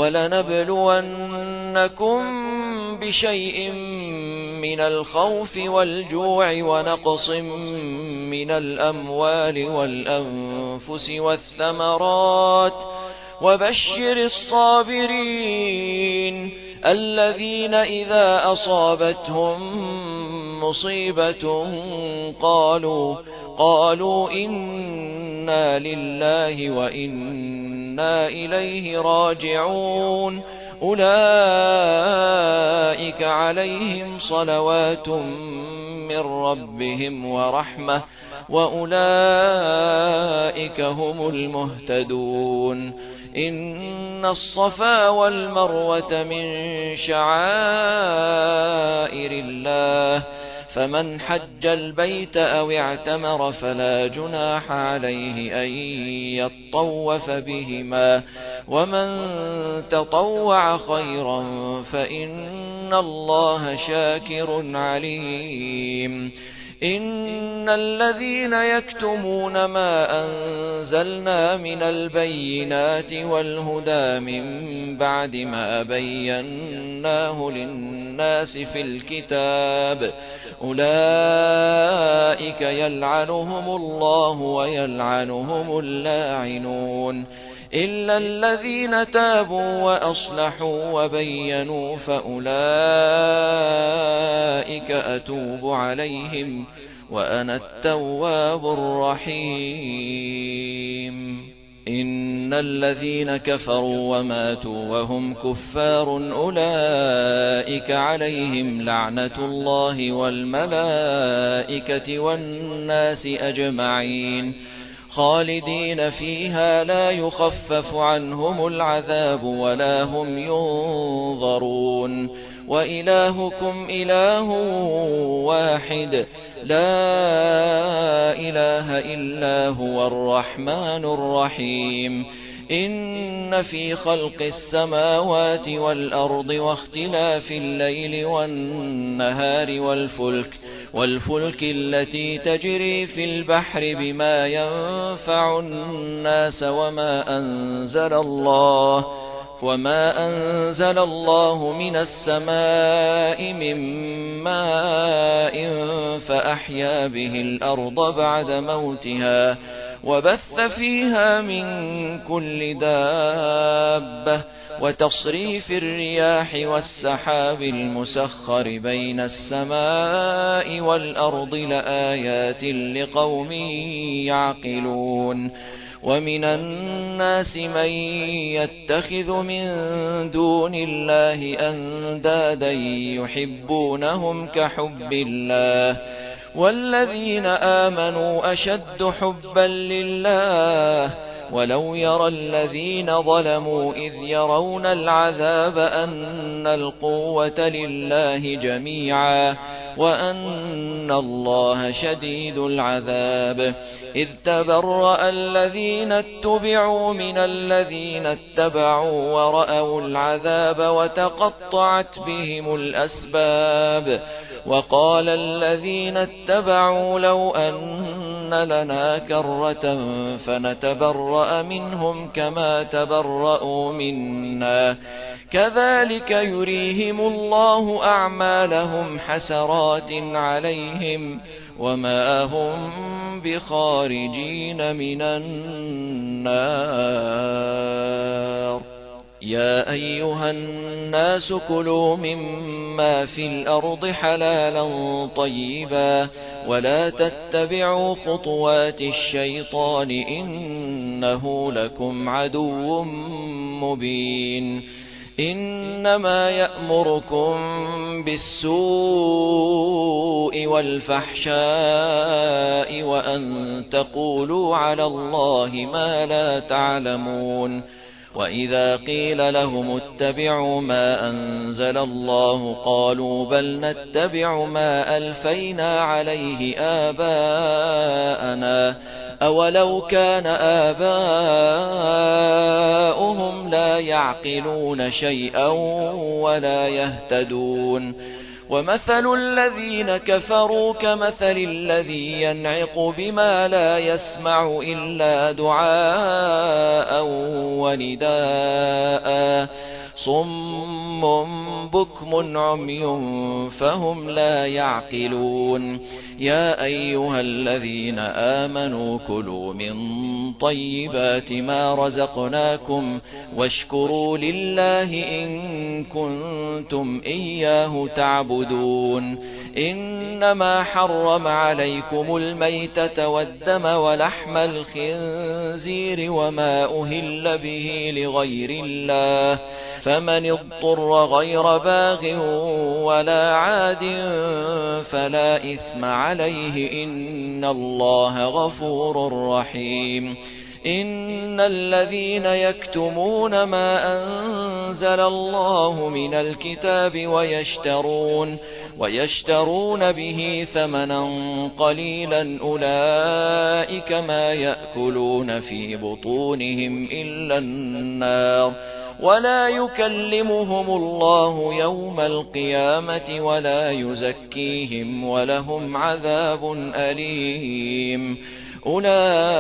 ولنبلونكم بشيء من الخوف والجوع ونقص من الأموال والأنفس والثمرات وبشر الصابرين الذين إذا أصابتهم مصيبة قالوا قالوا إنا لله وإنا إليه راجعون أولئك عليهم صلوات من ربهم ورحمة وأولئك هم المهتدون إن الصفا والمروة من شعائر الله فمن حج البيت أو اعتمر فلا جناح عليه أن يطوف بهما ومن تطوع خيرا فإن الله شاكر عليم إن الذين يكتمون ما أنزلنا من البينات والهدى من بعد ما بيناه للناس في الكتاب أولئك يلعنهم الله ويلعنهم اللاعنون إلا الذين تابوا وأصلحوا وبينوا فأولئك أتوب عليهم وأنا التواب الرحيم إن الذين كفروا وماتوا وهم كفار أولئك عليهم لعنة الله والملائكة والناس أجمعين خالدين فيها لا يخفف عنهم العذاب ولا هم ينظرون وإلهكم إله واحد لا إله إلا هو الرحمن الرحيم إن في خلق السماوات والأرض واختلاف الليل والنهار والفلك والفلك التي تجري في البحر بما ينفع الناس وما أنزل الله وما أنزل الله من السماء من ماء فأحيا به الأرض بعد موتها وبث فيها من كل دابة وتصريف الرياح والسحاب المسخر بين السماء والأرض لآيات لقوم يعقلون ومن الناس من يتخذ من دون الله أندادا يحبونهم كحب الله والذين آمنوا أشد حبا لله ولو يرى الذين ظلموا إذ يرون العذاب أن القوة لله جميعا وأن الله شديد العذاب إذ تبرأ الذين اتبعوا من الذين اتبعوا ورأوا العذاب وتقطعت بهم الأسباب وقال الذين اتبعوا لو أن لنا كرة فنتبرأ منهم كما تبرأوا منا كذلك يريهم الله أعمالهم حسرات عليهم وما هم بخارجين من النار يا أيها الناس كلوا مما في الأرض حلالا طيبا ولا تتبعوا خطوات الشيطان إنه لكم عدو مبين إنما يأمركم بالسوء والفحشاء وأن تقولوا على الله ما لا تعلمون وإذا قيل لهم اتبعوا ما أنزل الله قالوا بل نتبع ما ألفينا عليه آباءنا أولو كان آباؤهم لا يعقلون شيئا ولا يهتدون ومثل الذين كفروا كمثل الذي ينعق بما لا يسمع إلا دعاء ونداء صم بكم عمي فهم لا يعقلون يا أيها الذين آمنوا كلوا من طيبات ما رزقناكم واشكروا لله إن كنتم إياه تعبدون إنما حرم عليكم الميتة والدم ولحم الخنزير وما أهل به لغير الله فمن اضطر غير باغ ولا عاد فلا إثم عليه إن الله غفور رحيم إن الذين يكتمون ما أنزل الله من الكتاب ويشترون ويشترون به ثمنا قليلا أولئك ما يأكلون في بطونهم إلا النار ولا يكلمهم الله يوم القيامة ولا يزكيهم ولهم عذاب أليم أولئك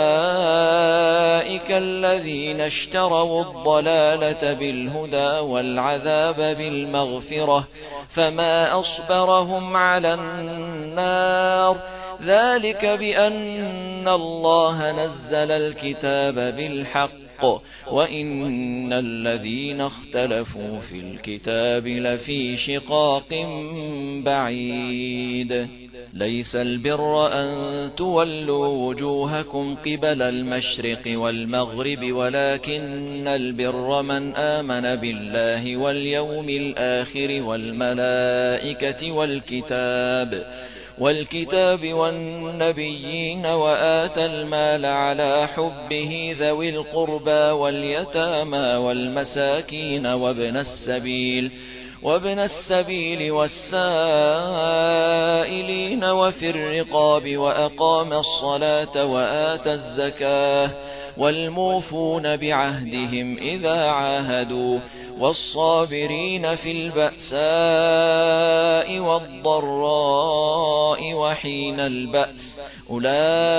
الذين اشتروا الضلالة بالهدى والعذاب بالمغفرة فما أصبرهم على النار ذلك بأن الله نزل الكتاب بالحق وإن الذين اختلفوا في الكتاب لفي شقاق بعيد ليس البر أن تولوا وجوهكم قبل المشرق والمغرب ولكن البر من آمن بالله واليوم الآخر والملائكة والكتاب والكتاب والنبيين وآتى المال على حبه ذوي القربى واليتامى والمساكين وابن السبيل وابن السبيل والسائلين وفي الرقاب وأقام الصلاة وآتى الزكاة والموفون بعهدهم إذا عاهدوا والصابرين في البأساء والضراء وحين البأس أولئك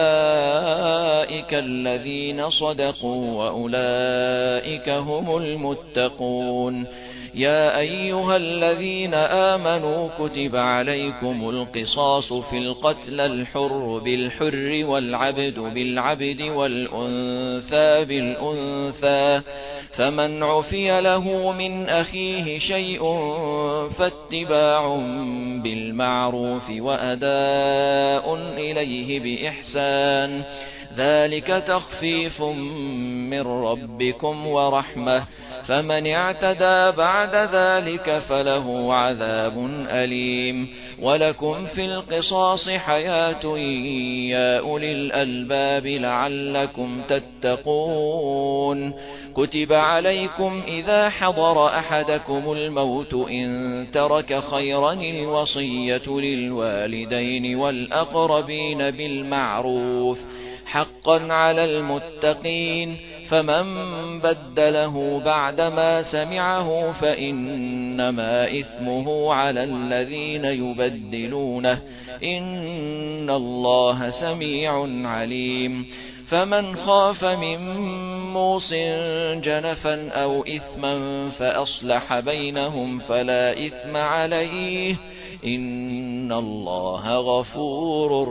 الذين صدقوا وأولئك هم المتقون. يا أيها الذين آمنوا كتب عليكم القصاص في القتل الحر بالحر والعبد بالعبد والأنثى بالأنثى فمن عفي له من أخيه شيء فاتباع بالمعروف وأداء إليه بإحسان ذلك تخفيف من ربكم ورحمة فمن اعتدى بعد ذلك فله عذاب أليم. ولكم في القصاص حياة يا أولي الألباب لعلكم تتقون. كتب عليكم إذا حضر أحدكم الموت إن ترك خيرا الوصية للوالدين والأقربين بالمعروف حقا على المتقين فمن بدله بعدما سمعه فإنما إثمه على الذين يبدلونه إن الله سميع عليم. فمن خاف من موص جنفا أو إثما فأصلح بينهم فلا إثم عليه إن الله غفور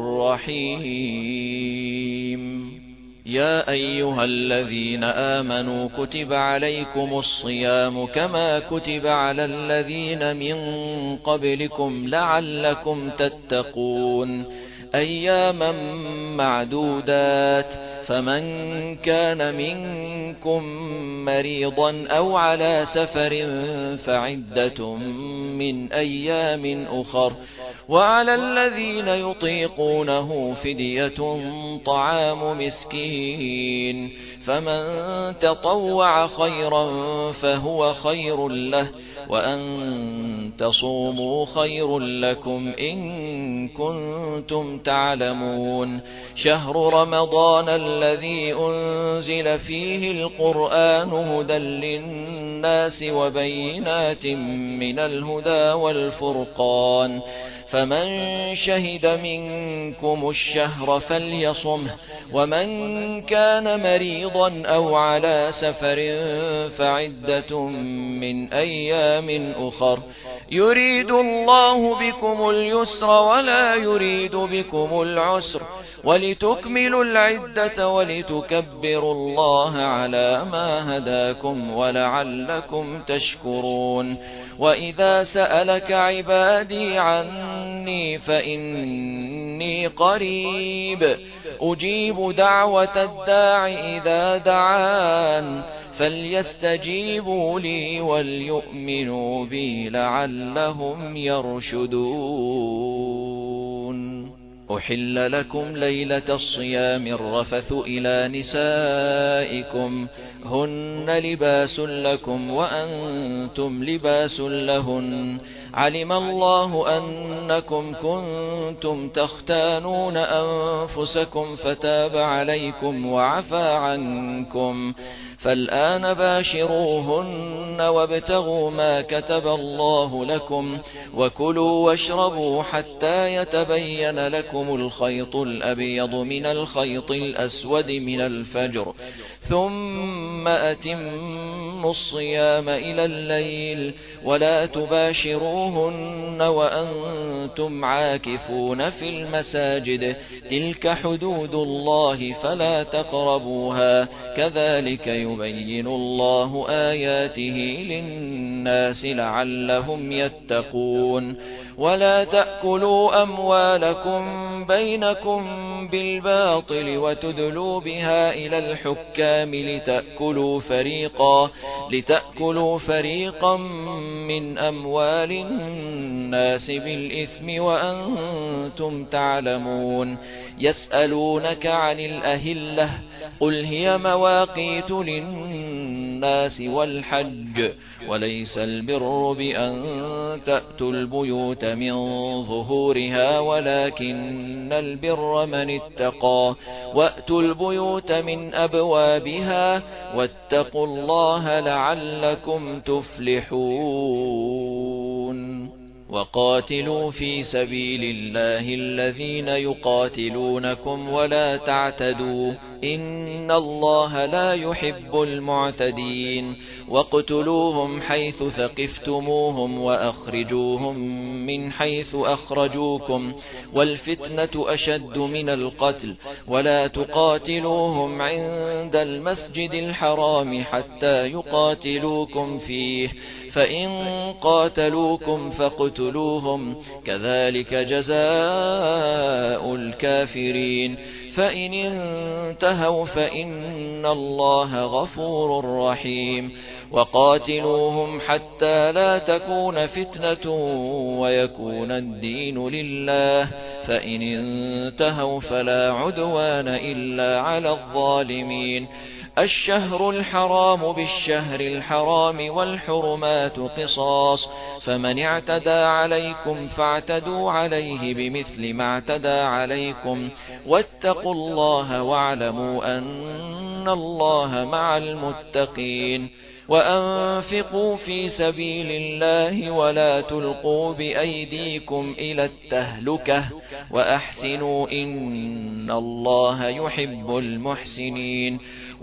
رحيم. يا أيها الذين آمنوا كتب عليكم الصيام كما كتب على الذين من قبلكم لعلكم تتقون أياما معدودات فمن كان منكم مريضا أو على سفر فعدة من أيام أخر وعلى الذين يطيقونه فدية طعام مسكين فمن تطوع خيرا فهو خير له وأن تصوموا خير لكم إن كنتم تعلمون. شهر رمضان الذي أنزل فيه القرآن هدى للناس وبينات من الهدى والفرقان فمن شهد منكم الشهر فليصمه ومن كان مريضا أو على سفر فعدة من أيام أخر يريد الله بكم اليسر ولا يريد بكم العسر ولتكملوا العدة ولتكبروا الله على ما هداكم ولعلكم تشكرون. وإذا سألك عبادي عني فإني قريب أجيب دعوة الداع إذا دعان فليستجيبوا لي وليؤمنوا بي لعلهم يرشدون. أحل لكم ليلة الصيام الرفث إلى نسائكم هن لباس لكم وأنتم لباس لهن علم الله أنكم كنتم تختانون أنفسكم فتاب عليكم وعفى عنكم فالآن باشروهن وابتغوا ما كتب الله لكم وكلوا واشربوا حتى يتبين لكم الخيط الأبيض من الخيط الأسود من الفجر ثم أتموا الصيام إلى الليل ولا تباشروهن وأنتم عاكفون في المساجد تلك حدود الله فلا تقربوها كذلك يبين الله آياته للناس لعلهم يتقون. ولا تأكلوا أموالكم بينكم بالباطل وتدلوا بها إلى الحكام لتأكلوا فريقا لتأكلوا فريقا من أموال الناس بالإثم وأنتم تعلمون. يسألونك عن الأهلة قل هي مواقيت للناس الناس والحج، وليس البر بأن تأتوا البيوت من ظهورها ولكن البر من اتقى، وأتوا البيوت من أبوابها، واتقوا الله لعلكم تفلحون. وقاتلوا في سبيل الله الذين يقاتلونكم ولا تعتدوا، إن الله لا يحب المعتدين. واقتلوهم حيث ثقفتموهم وأخرجوهم من حيث أخرجوكم، والفتنة أشد من القتل، ولا تقاتلوهم عند المسجد الحرام حتى يقاتلوكم فيه، فإن قاتلوكم فاقتلوهم، كذلك جزاء الكافرين. فإن انتهوا فإن الله غفور رحيم. وقاتلوهم حتى لا تكون فتنة ويكون الدين لله، فإن انتهوا فلا عدوان إلا على الظالمين. الشهر الحرام بالشهر الحرام والحرمات قصاص، فمن اعتدى عليكم فاعتدوا عليه بمثل ما اعتدى عليكم، واتقوا الله واعلموا أن الله مع المتقين. وأنفقوا في سبيل الله ولا تلقوا بأيديكم إلى التهلكة، وأحسنوا إن الله يحب المحسنين.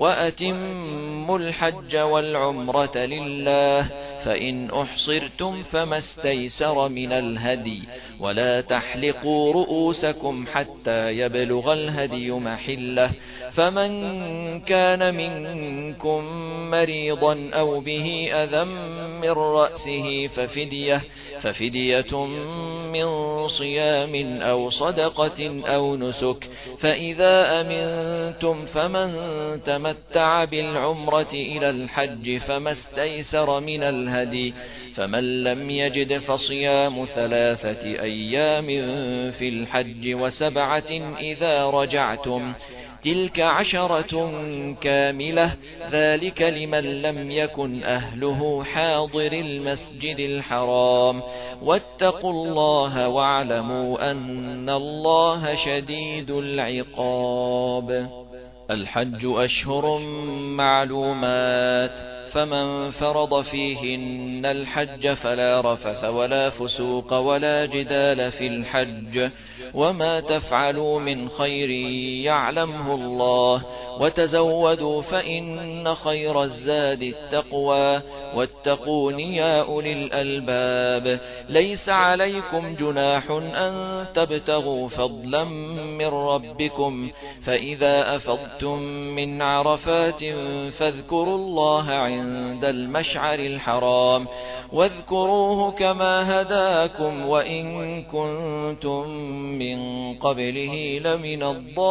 وأتموا الحج والعمرة لله، فإن أحصرتم فما استيسر من الهدي، ولا تحلقوا رؤوسكم حتى يبلغ الهدي محله، فمن كان منكم مريضا أو به أذى من رأسه ففدية, ففدية من صيام أو صدقة أو نسك، فإذا أمنتم فمن تمتع بالعمرة إلى الحج فما استيسر من الهدي، فمن لم يجد فصيام ثلاثة أيام في الحج وسبعة إذا رجعتم، تلك عشرة كاملة، ذلك لمن لم يكن أهله حاضر المسجد الحرام. واتقوا الله واعلموا أن الله شديد العقاب. الحج أشهر معلومات، فمن فرض فيهن الحج فلا رفث ولا فسوق ولا جدال في الحج، وما تفعلوا من خير يعلمه الله، وتزودوا فإن خير الزاد التقوى، واتقون يا أولي الألباب. ليس عليكم جناح أن تبتغوا فضلا من ربكم، فإذا أفضتم من عرفات فاذكروا الله عند المشعر الحرام، واذكروه كما هداكم وإن كنتم من قبله لمن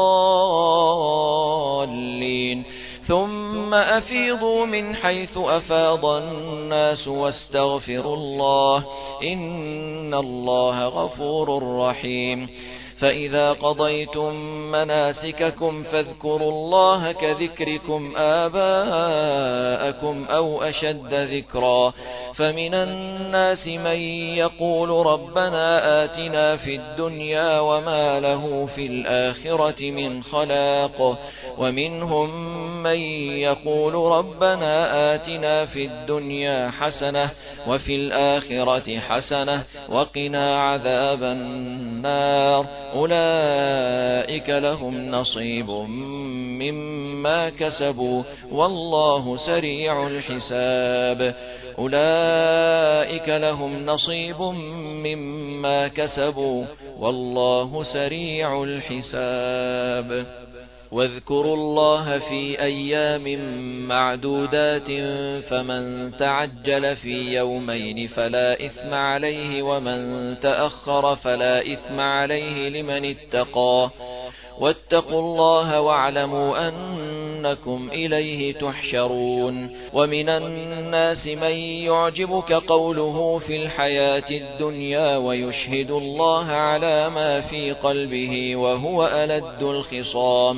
الضالين. ثم أفيضوا من حيث أفاض الناس واستغفروا الله، إن الله غفور رحيم. فإذا قضيتم مناسككم فاذكروا الله كذكركم آباءكم أو أشد ذكرا، فمن الناس من يقول ربنا آتنا في الدنيا وما له في الآخرة من خلاق، ومنهم من يقول ربنا آتنا في الدنيا حسنة وفي الآخرة حسنة وقنا عذاب النار. أولئك لهم نصيب مما كسبوا والله سريع الحساب. أولئك لهم نصيب مما كسبوا والله سريع الحساب. واذكروا الله في أيام معدودات، فمن تعجل في يومين فلا إثم عليه، ومن تأخر فلا إثم عليه لمن اتقى. واتقوا الله واعلموا أنكم إليه تحشرون. ومن الناس من يعجبك قوله في الحياة الدنيا ويشهد الله على ما في قلبه وهو ألد الخصام،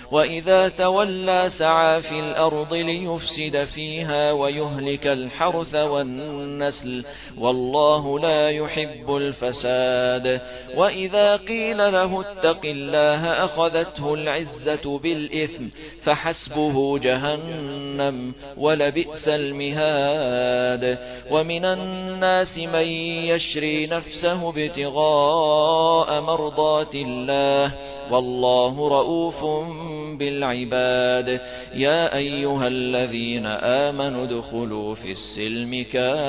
وإذا تولى سعى في الأرض ليفسد فيها ويهلك الحرث والنسل والله لا يحب الفساد. وإذا قيل له اتق الله أخذته العزة بالإثم فحسبه جهنم ولبئس المهاد. ومن الناس من يشري نفسه ابتغاء مرضات الله والله رؤوف بالعباد. يا أيها الذين آمنوا ادخلوا في السلم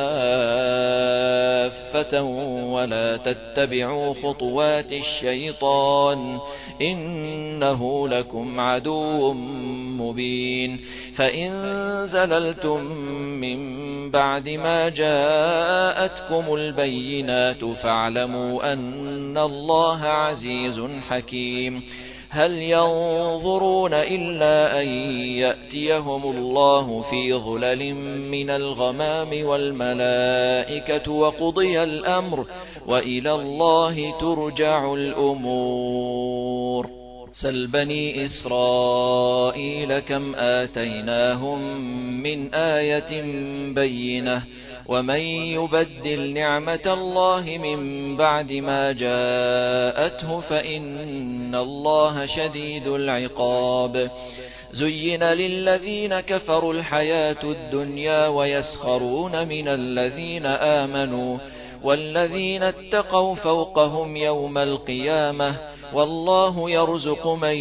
كافة ولا تتبعوا خطوات الشيطان إنه لكم عدو مبين. فإن زللتم من بعد ما جاءتكم البينات فاعلموا أن الله عزيز حكيم. هل ينظرون إلا أن يأتيهم الله في ظلل من الغمام والملائكة وقضي الأمر وإلى الله ترجع الأمور. سل بني إسرائيل كم آتيناهم من آية بينة ومن يبدل نعمة الله من بعد ما جاءته فإن الله شديد العقاب. زين للذين كفروا الحياة الدنيا ويسخرون من الذين آمنوا والذين اتقوا فوقهم يوم القيامة والله يرزق من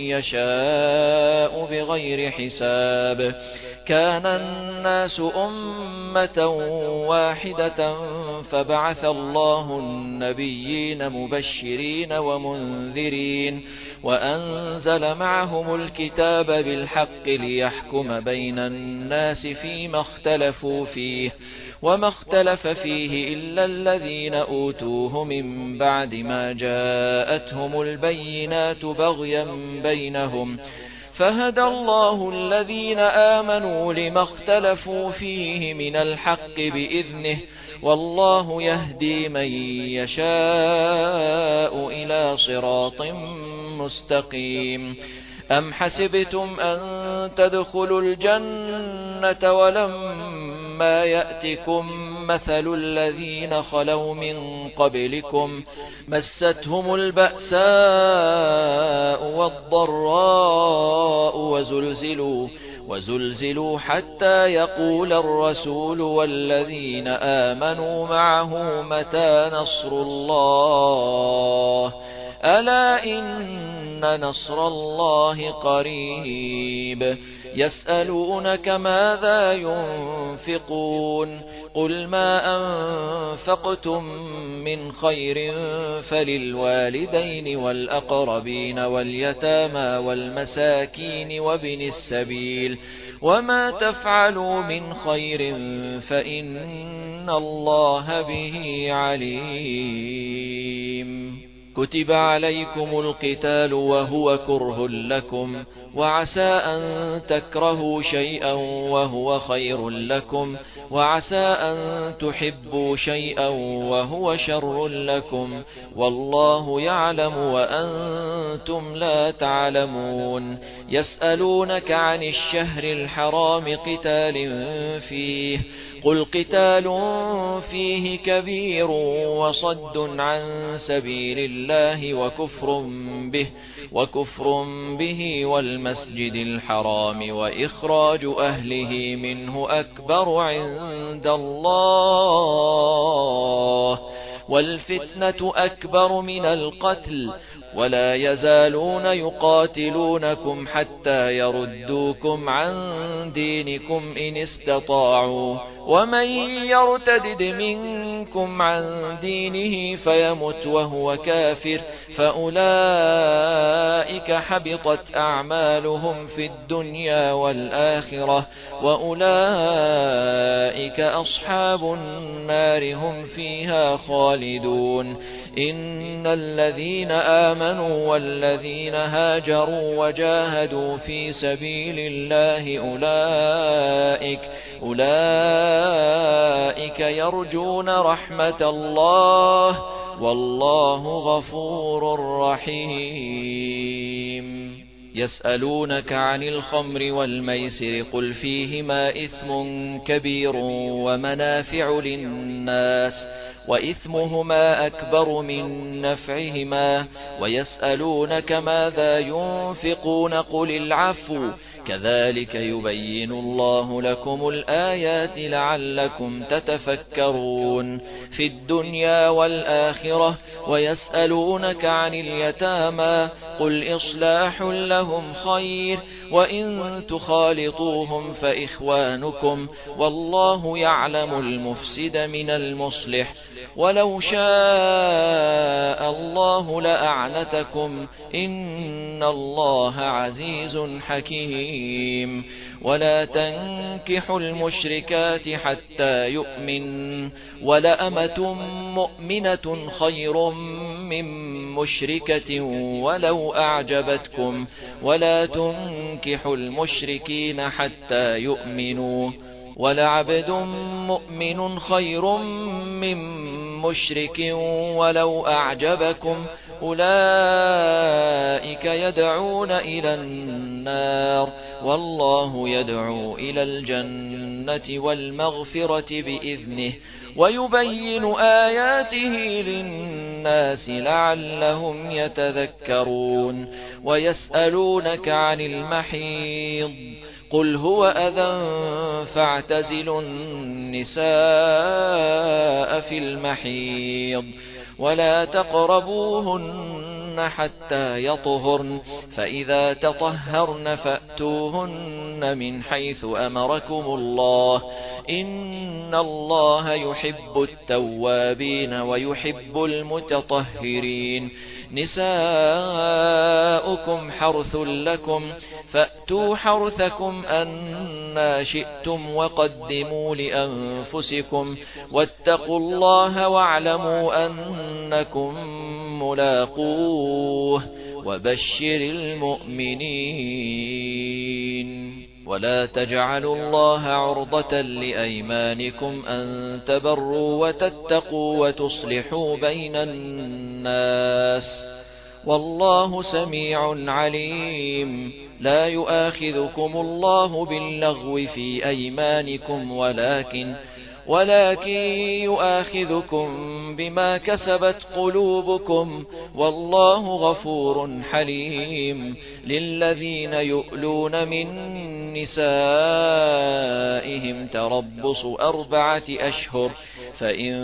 يشاء بغير حساب. كان الناس أمة واحدة فبعث الله النبيين مبشرين ومنذرين وأنزل معهم الكتاب بالحق ليحكم بين الناس فيما اختلفوا فيه وما اختلف فيه إلا الذين أوتوه من بعد ما جاءتهم البينات بغيا بينهم فهدى الله الذين آمنوا لما اختلفوا فيه من الحق بإذنه والله يهدي من يشاء إلى صراط مستقيم. أم حسبتم أن تدخلوا الجنة ولما يأتكم مثل الذين خلوا من قبلكم مستهم البأساء والضراء وزلزلوا وزلزلوا حتى يقول الرسول والذين آمنوا معه متى نصر الله ألا إن نصر الله قريب. يسألونك ماذا ينفقون قل ما أنفقتم من خير فللوالدين والأقربين واليتامى والمساكين وابن السبيل وما تفعلوا من خير فإن الله به عليم. كتب عليكم القتال وهو كره لكم وعسى أن تكرهوا شيئا وهو خير لكم وعسى أن تحبوا شيئا وهو شر لكم والله يعلم وأنتم لا تعلمون. يسألونك عن الشهر الحرام قتال فيه قل قتال فيه كبير وصد عن سبيل الله وكفر به وكفر به والمسجد الحرام وإخراج أهله منه أكبر عند الله والفتنة أكبر من القتل ولا يزالون يقاتلونكم حتى يردوكم عن دينكم إن استطاعوا ومن يرتدد منكم عن دينه فيمت وهو كافر فأولئك حبطت أعمالهم في الدنيا والآخرة وأولئك أصحاب النار هم فيها خالدون. إن الذين آمنوا والذين هاجروا وجاهدوا في سبيل الله أولئك أولئك يرجون رحمة الله والله غفور رحيم. يسألونك عن الخمر والميسر قل فيهما إثم كبير ومنافع للناس وإثمهما أكبر من نفعهما ويسألونك ماذا ينفقون قل العفو كذلك يبين الله لكم الآيات لعلكم تتفكرون في الدنيا والآخرة ويسألونك عن اليتامى قل إصلاح لهم خير وإن تخالطوهم فإخوانكم والله يعلم المفسد من المصلح ولو شاء الله لأعنتكم إن الله عزيز حكيم ولا تنكحوا المشركات حتى يؤمن ولأمة مؤمنة خير من مشركة ولو أعجبتكم ولا تنكحوا المشركين حتى يؤمنوا ولعبد مؤمن خير من مشرك ولو أعجبكم أولئك يدعون إلى النار والله يدعو إلى الجنة والمغفرة بإذنه ويبين آياته للناس لعلهم يتذكرون ويسألونك عن المحيض قل هو أذى فاعتزلوا النساء في المحيض ولا تقربوهن حتى يطهرن فإذا تطهرن فأتوهن من حيث أمركم الله إن الله يحب التوابين ويحب المتطهرين نساؤكم حرث لكم فأتوا حرثكم أنى شئتم وقدموا لأنفسكم واتقوا الله واعلموا أنكم ملاقوه وبشر المؤمنين ولا تجعلوا الله عرضة لأيمانكم أن تبروا وتتقوا وتصلحوا بين الناس والله سميع عليم لا يؤاخذكم الله باللغو في أيمانكم ولكن ولكن يؤاخذكم بما كسبت قلوبكم والله غفور حليم للذين يؤلون من نسائهم تربص أربعة أشهر فإن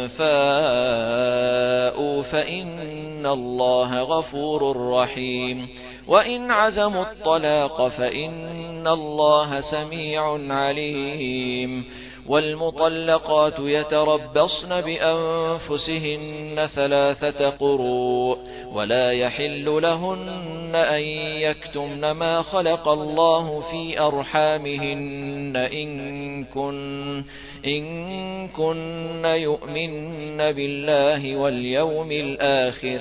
فاءوا فإن الله غفور رحيم وإن عزموا الطلاق فإن الله سميع عليم والمطلقات يتربصن بأنفسهن ثلاثة قروء ولا يحل لهن أن يكتمن ما خلق الله في أرحامهن إن كن إن كن يؤمن بالله واليوم الآخر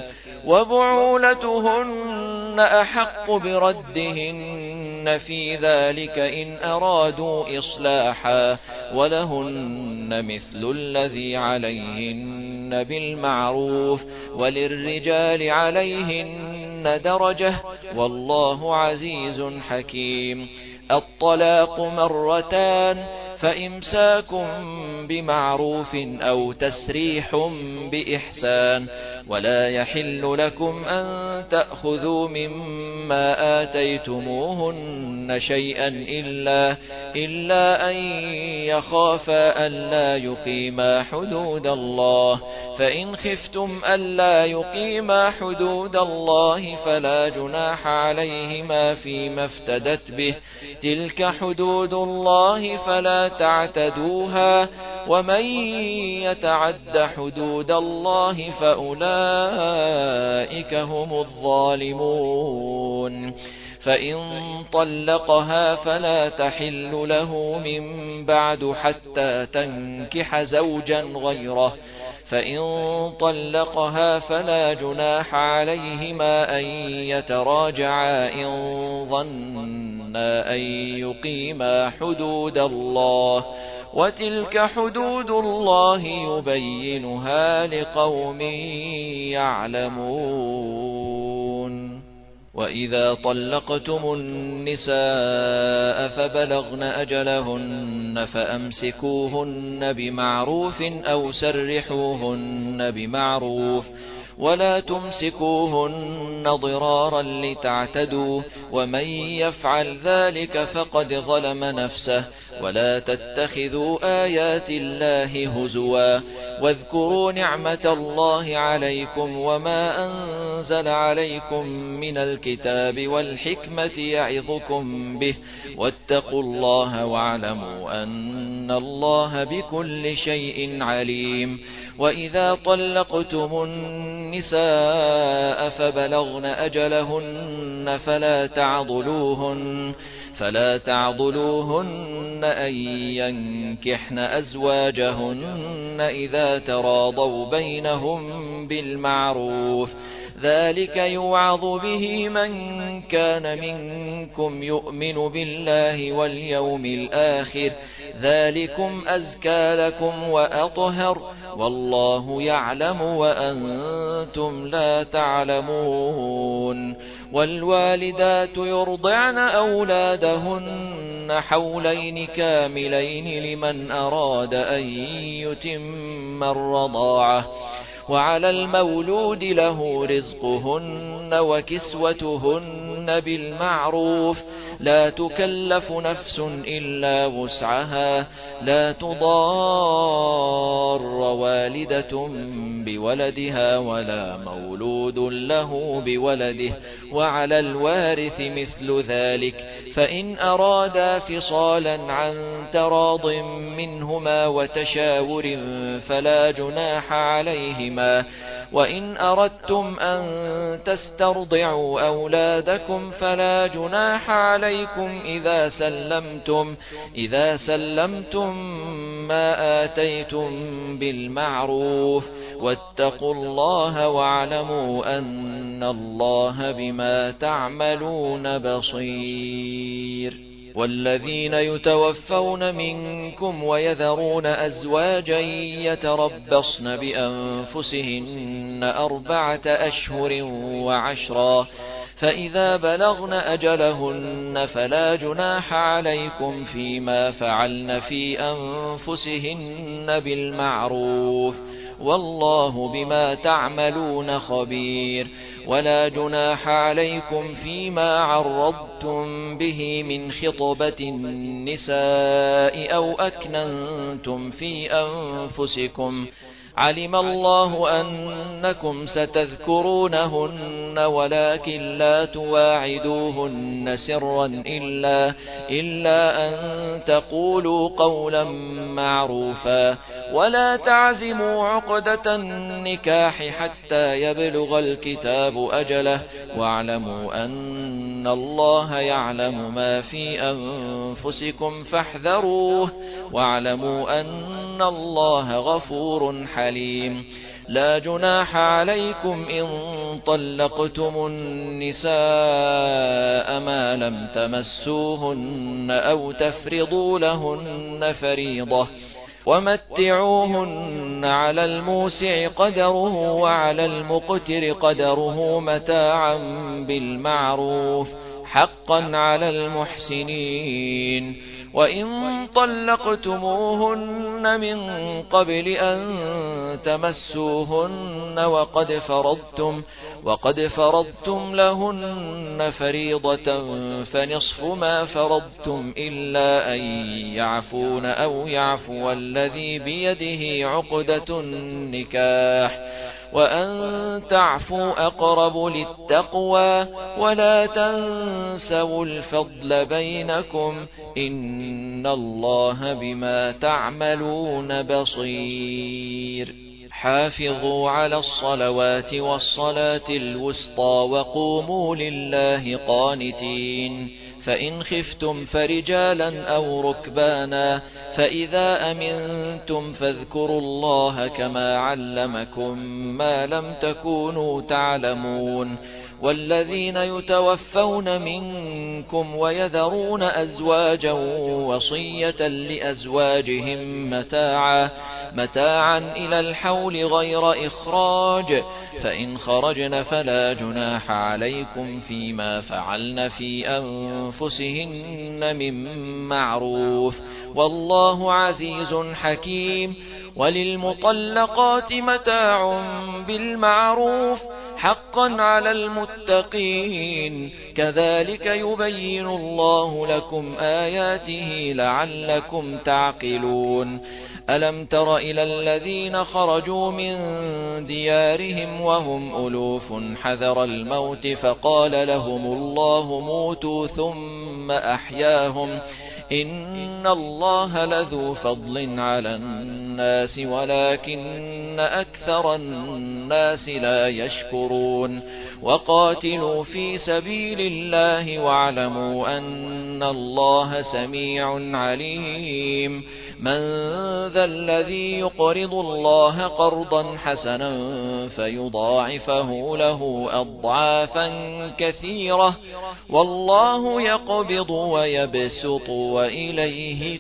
وبعولتهن أحق بردهن في ذلك إن أرادوا إصلاحا ولهن مثل الذي عليهن بالمعروف وللرجال عليهن درجة والله عزيز حكيم الطلاق مرتان فإمساك بمعروف أو تسريح بإحسان ولا يحل لكم أن تأخذوا مما آتيتموهن شيئا إلا, إلا أن يخافا ألا يقيما حدود الله فإن خفتم ألا يقيما حدود الله فلا جناح عليهما فيما افتدت به تلك حدود الله فلا تعتدوها ومن يتعد حدود الله فأولئك هم الظالمون فإن طلقها فلا تحل له من بعد حتى تنكح زوجا غيره فإن طلقها فلا جناح عليهما أن يتراجعا إن ظنا أن يقيما حدود الله وتلك حدود الله يبينها لقوم يعلمون وإذا طلقتم النساء فبلغن أجلهن فأمسكوهن بمعروف أو سرحوهن بمعروف ولا تمسكوهن ضرارا لتعتدوا ومن يفعل ذلك فقد ظلم نفسه ولا تتخذوا آيات الله هزوا واذكروا نعمة الله عليكم وما أنزل عليكم من الكتاب والحكمة يعظكم به واتقوا الله واعلموا أن الله بكل شيء عليم. وإذا طلقتم النساء فبلغن أجلهن فلا تعضلوهن فلا تعضلوهن أن ينكحن أزواجهن إذا تراضوا بينهم بالمعروف ذلك يوعظ به من كان منكم يؤمن بالله واليوم الآخر ذلكم أزكى لكم وأطهر والله يعلم وأنتم لا تعلمون. والوالدات يرضعن أولادهن حولين كاملين لمن أراد أن يتم الرضاعة وعلى المولود له رزقهن وكسوتهن بالمعروف لا تكلف نفس إلا وسعها لا تضار والدة بولدها ولا مولود له بولده وعلى الوارث مثل ذلك فإن أرادا فصالا عن تراض منهما وتشاور فلا جناح عليهما. وإن أردتم أن تسترضعوا أولادكم فلا جناح عليكم إذا سلمتم إذا سلمتم ما آتيتم بالمعروف واتقوا الله واعلموا أن الله بما تعملون بصير. والذين يتوفون منكم ويذرون أزواجا يتربصن بأنفسهن أربعة أشهر وعشرا فإذا بلغن أجلهن فلا جناح عليكم فيما فعلن في أنفسهن بالمعروف والله بما تعملون خبير. ولا جناح عليكم فيما عرضتم به من خطبة النساء أو أكننتم في أنفسكم علم الله أنكم ستذكرونهن ولكن لا تواعدوهن سرا إلا, إلا أن تقولوا قولا معروفا ولا تعزموا عقدة النكاح حتى يبلغ الكتاب أجله واعلموا أن الله يعلم ما في أنفسكم فاحذروه واعلموا أن الله غفور حليم. لا جناح عليكم إن طلقتم النساء ما لم تمسوهن أو تفرضوا لهن فريضة ومتعوهن على الموسع قدره وعلى المقتر قدره متاعا بالمعروف حقا على المحسنين. وإن طلقتموهن من قبل أن تمسوهن وقد فرضتم وقد فرضتم لهن فريضة فنصف ما فرضتم إلا أن يعفون أو يعفو الذي بيده عقدة النكاح وأن تعفوا أقرب للتقوى ولا تنسوا الفضل بينكم إن الله بما تعملون بصير. حافظوا على الصلوات والصلاة الوسطى وقوموا لله قانتين. فإن خفتم فرجالا أو ركبانا فإذا أمنتم فاذكروا الله كما علمكم ما لم تكونوا تعلمون والذين يتوفون منكم ويذرون أزواجا وصية لأزواجهم متاعا متاعا إلى الحول غير إخراج، فإن خرجن فلا جناح عليكم فيما فعلن في أنفسهن من معروف، والله عزيز حكيم. وللمطلقات متاع بالمعروف حقا على المتقين، كذلك يبين الله لكم آياته لعلكم تعقلون. ألم تر إلى الذين خرجوا من ديارهم وهم ألوف حذر الموت فقال لهم الله موتوا ثم أحياهم، إن الله لذو فضل على الناس ولكن أكثر الناس لا يشكرون. وقاتلوا في سبيل الله واعلموا أن الله سميع عليم. من ذا الذي يقرض الله قرضا حسنا فيضاعفه له أضعافا كثيرة، والله يقبض ويبسط وإليه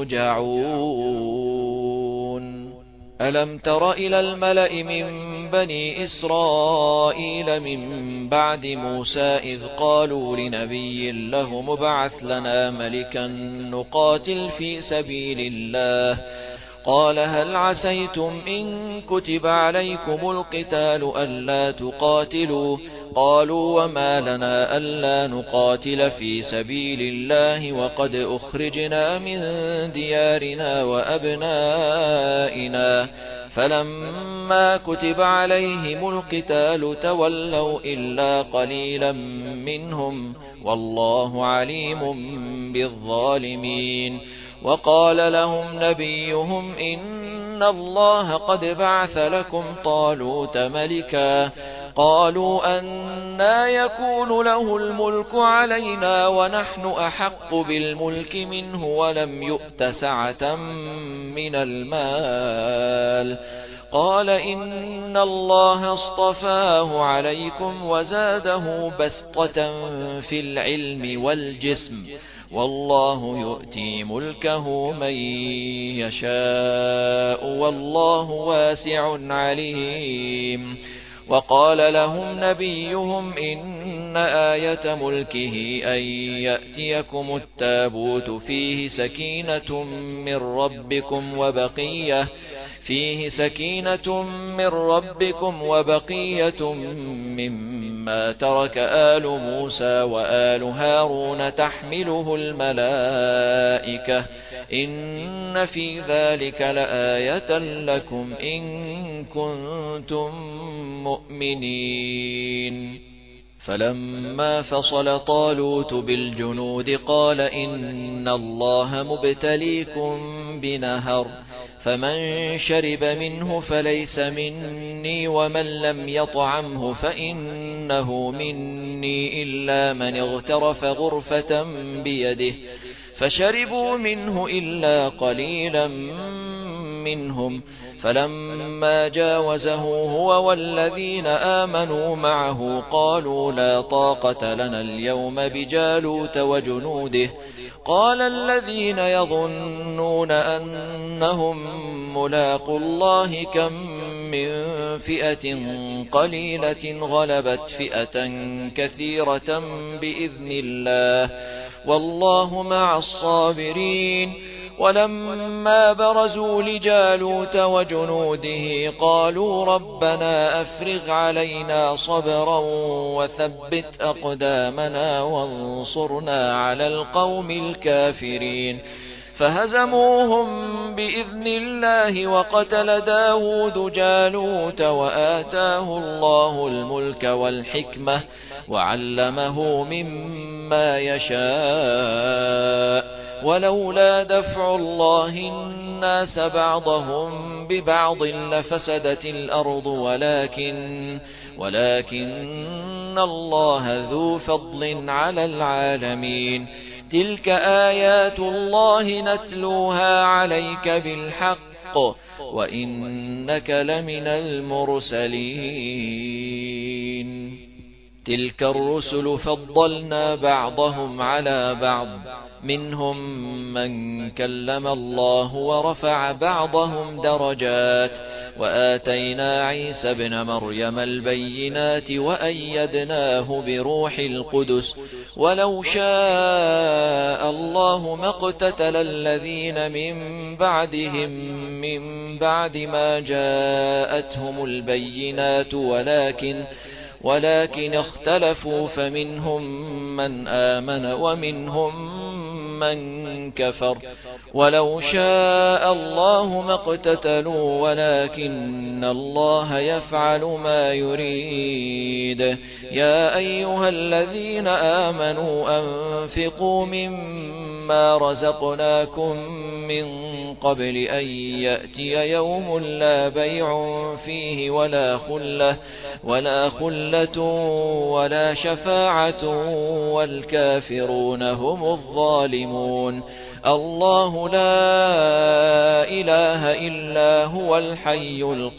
ترجعون. ألم تر إلى الملأ من بني إسرائيل من بعد موسى إذ قالوا لنبي له مبعث لنا ملكا نقاتل في سبيل الله، قال هل عسيتم إن كتب عليكم القتال ألا تقاتلوا؟ قالوا وما لنا ألا نقاتل في سبيل الله وقد أخرجنا من ديارنا وأبنائنا، فلما كتب عليهم القتال تولوا إلا قليلا منهم، والله عليم بالظالمين. وقال لهم نبيهم إن الله قد بعث لكم طالوت ملكا، قالوا أنى يكون له الملك علينا ونحن أحق بالملك منه ولم يؤت سعة من المال، قال إن الله اصطفاه عليكم وزاده بسطة في العلم والجسم، والله يؤتي ملكه من يشاء والله واسع عليم. وقال لهم نبيهم إن آية ملكه أن يأتيكم التابوت فيه سكينة من ربكم وبقية فيه سكينة من ربكم وبقية مما ترك آل موسى وآل هارون تحمله الملائكة، إن في ذلك لآية لكم إن كنتم مؤمنين. فلما فصل طالوت بالجنود قال إن الله مبتليكم بنهر، فمن شرب منه فليس مني ومن لم يطعمه فإنه مني إلا من اغترف غرفة بيده، فشربوا منه إلا قليلا منهم. فلما جاوزه هو والذين آمنوا معه قالوا لا طاقة لنا اليوم بجالوت وجنوده، قال الذين يظنون أنهم ملاقو الله كم من فئة قليلة غلبت فئة كثيرة بإذن الله، والله مع الصابرين. ولما برزوا لجالوت وجنوده قالوا ربنا أفرغ علينا صبرا وثبت أقدامنا وانصرنا على القوم الكافرين، فهزموهم بإذن الله وقتل داود جالوت وآتاه الله الملك والحكمة وعلمه مما يشاء، ولولا دفع الله الناس بعضهم ببعض لفسدت الأرض ولكن ولكن الله ذو فضل على العالمين. تلك آيات الله نتلوها عليك بالحق وإنك لمن المرسلين. تلك الرسل فضلنا بعضهم على بعض منهم من كلم الله ورفع بعضهم درجات وآتينا عيسى ابن مريم البينات وأيدناه بروح القدس ولو شاء الله ما اقتتل الذين من بعدهم من بعد ما جاءتهم البينات ولكن ولكن اختلفوا فمنهم من آمن ومنهم من كفر ولو شاء الله ما اقتتلوا ولكن الله يفعل ما يريد يا أيها الذين آمنوا أنفقوا مما رزقناكم من قبل أن يأتي يوم لا بيع فيه ولا خلة ولا خلة ولا شفاعة والكافرون هم الظالمون الله لا إله إلا هو الحي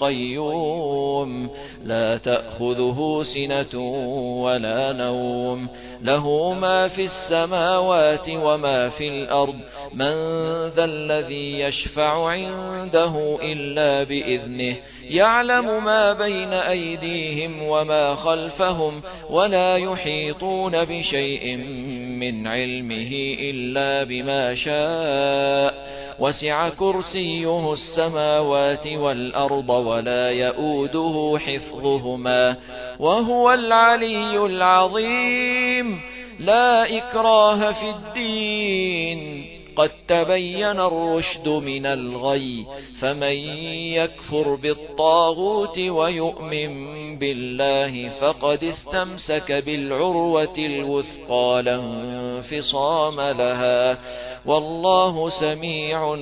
القيوم لا تأخذه سنة ولا نوم له ما في السماوات وما في الأرض من ذا الذي يشفع عنده إلا بإذنه يعلم ما بين أيديهم وما خلفهم ولا يحيطون بشيء من علمه إلا بما شاء وسع كرسيه السماوات والأرض ولا يؤوده حفظهما وهو العلي العظيم لا إكراه في الدين قد تبين الرشد من الغي فمن يكفر بالطاغوت ويؤمن بالله فقد استمسك بالعروة الوثقى لا انفصام لها والله سميع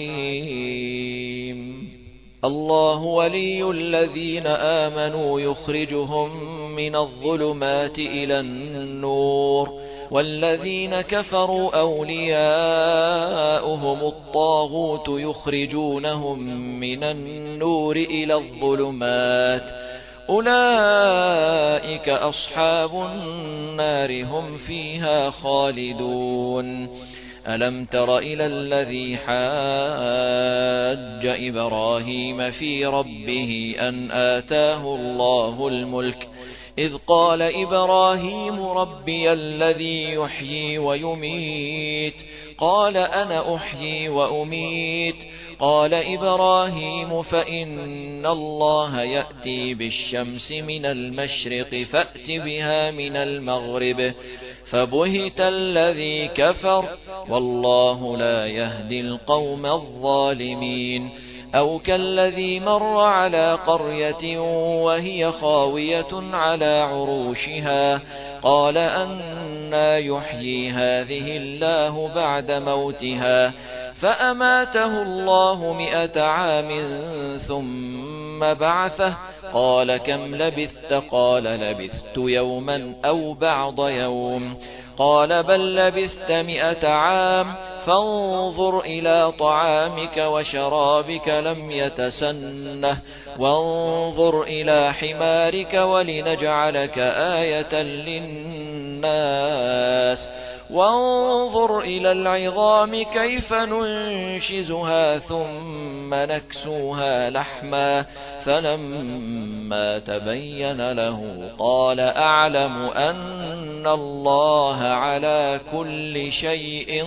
عليم الله ولي الذين آمنوا يخرجهم من الظلمات إلى النور والذين كفروا أولياؤهم الطاغوت يخرجونهم من النور إلى الظلمات أولئك أصحاب النار هم فيها خالدون ألم تر إلى الذي حاج إبراهيم في ربه أن آتاه الله الملك إذ قال إبراهيم ربي الذي يحيي ويميت قال أنا أحيي وأميت قال إبراهيم فإن الله يأتي بالشمس من المشرق فأت بها من المغرب فبهت الذي كفر والله لا يهدي القوم الظالمين أو كالذي مر على قرية وهي خاوية على عروشها قال أنى يحيي هذه الله بعد موتها فأماته الله مئة عام ثم بعثه قال كم لبثت قال لبثت يوما أو بعض يوم قال بل لبثت مئة عام فانظر إلى طعامك وشرابك لم يتسنه وانظر إلى حمارك ولنجعلك آية للناس وانظر إلى العظام كيف ننشزها ثم نكسوها لحما فلما تبين له قال أعلم أن الله على كل شيء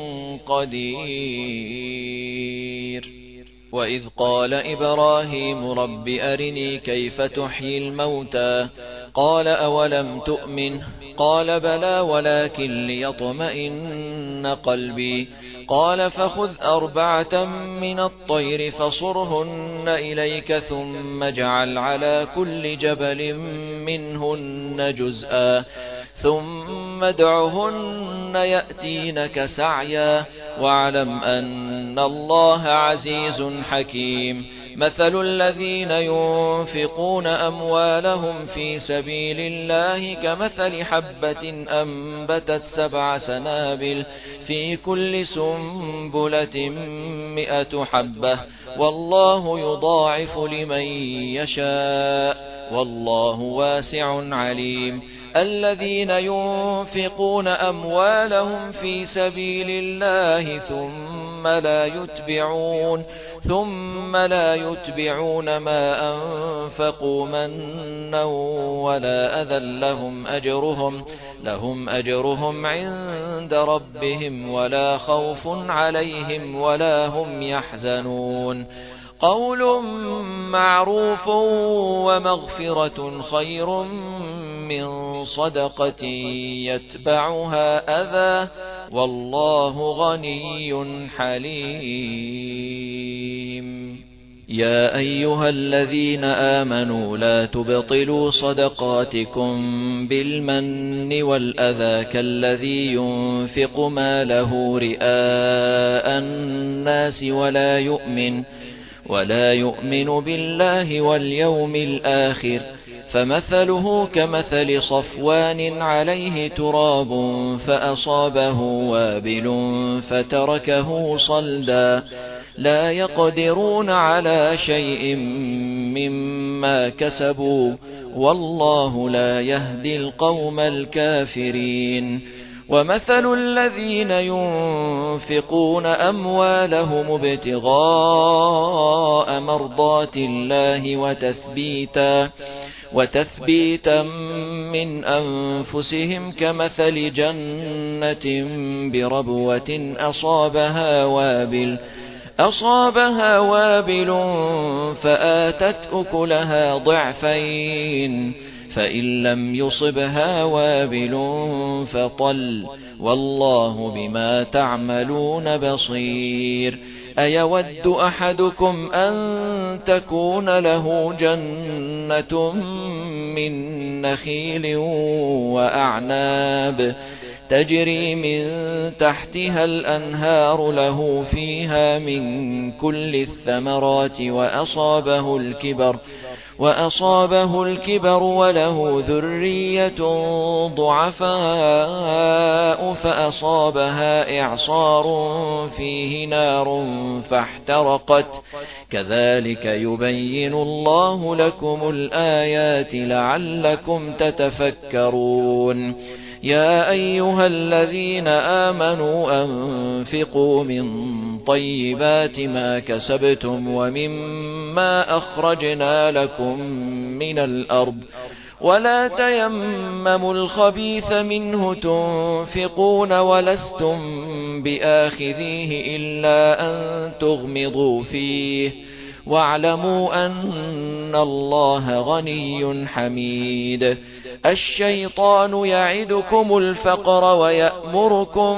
قدير وإذ قال إبراهيم رب أرني كيف تحيي الموتى قال أولم تؤمن قال بلى ولكن ليطمئن قلبي قال فخذ أربعة من الطير فصرهن إليك ثم اجعل على كل جبل منهن جزءا ثم ادعهن يأتينك سعيا واعلم أن الله عزيز حكيم مثل الذين ينفقون أموالهم في سبيل الله كمثل حبة أنبتت سبع سنابل في كل سنبلة مئة حبة والله يضاعف لمن يشاء والله واسع عليم الذين ينفقون أموالهم في سبيل الله ثم لا يتبعون ثم لا يتبعون ما أنفقوا منا ولا أذى لهم أجرهم لهم أجرهم عند ربهم ولا خوف عليهم ولا هم يحزنون قول معروف ومغفرة خير من صدقة يتبعها أذى والله غني حليم. يا أيها الذين آمنوا لا تبطلوا صدقاتكم بالمن والأذى كالذي ينفق ماله رئاء الناس ولا يؤمن ولا يؤمن بالله واليوم الآخر فمثله كمثل صفوان عليه تراب فأصابه وابل فتركه صلدا لا يقدرون على شيء مما كسبوا والله لا يهدي القوم الكافرين. ومثل الذين ينفقون أموالهم ابتغاء مرضات الله وتثبيتا وتثبيتا من أنفسهم كمثل جنة بربوة أصابها وابل أصابها وابل فآتت أكلها ضعفين فإن لم يصبها وابل فطل والله بما تعملون بصير. أيود أحدكم أن تكون له جنة من نخيل وأعناب تجري من تحتها الأنهار له فيها من كل الثمرات وأصابه الكبر وأصابه الكبر وله ذرية ضعفاء فأصابها إعصار فيه نار فاحترقت كذلك يبين الله لكم الآيات لعلكم تتفكرون. يا أيها الذين آمنوا أنفقوا من طيبات ما كسبتم ومما أخرجنا لكم من الأرض ولا تيمموا الخبيث منه تنفقون ولستم بآخذيه إلا أن تغمضوا فيه واعلموا أن الله غني حميد. الشيطان يعدكم الفقر ويأمركم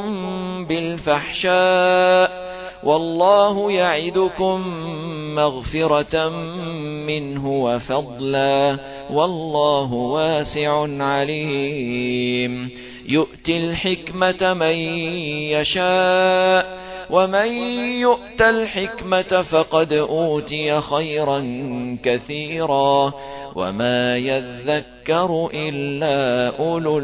بالفحشاء والله يعدكم مغفرة منه وفضلا والله واسع عليم. يؤتي الحكمة من يشاء ومن يؤت الحكمة فقد أوتي خيرا كثيرا وما يذكر إلا أولو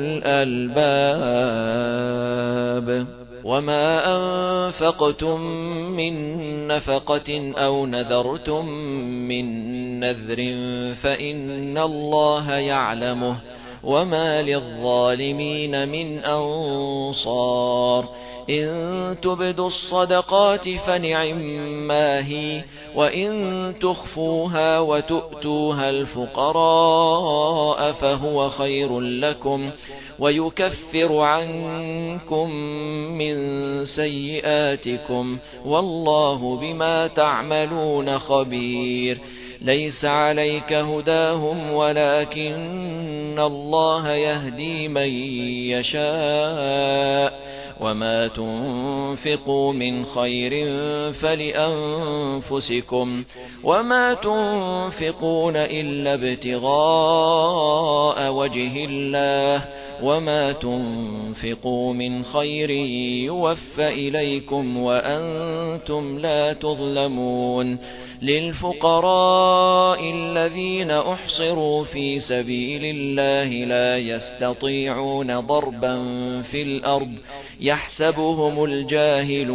الألباب. وما أنفقتم من نفقة أو نذرتم من نذر فإن الله يعلمه وما للظالمين من أنصار. إن تبدوا الصدقات فنعما هي وإن تخفوها وتؤتوها الفقراء فهو خير لكم ويكفر عنكم من سيئاتكم والله بما تعملون خبير. ليس عليك هداهم ولكن الله يهدي من يشاء وما تنفقوا من خير فلأنفسكم وما تنفقون إلا ابتغاء وجه الله وما تنفقوا من خير يوفى إليكم وأنتم لا تظلمون. للفقراء الذين أحصروا في سبيل الله لا يستطيعون ضربا في الأرض يحسبهم الجاهل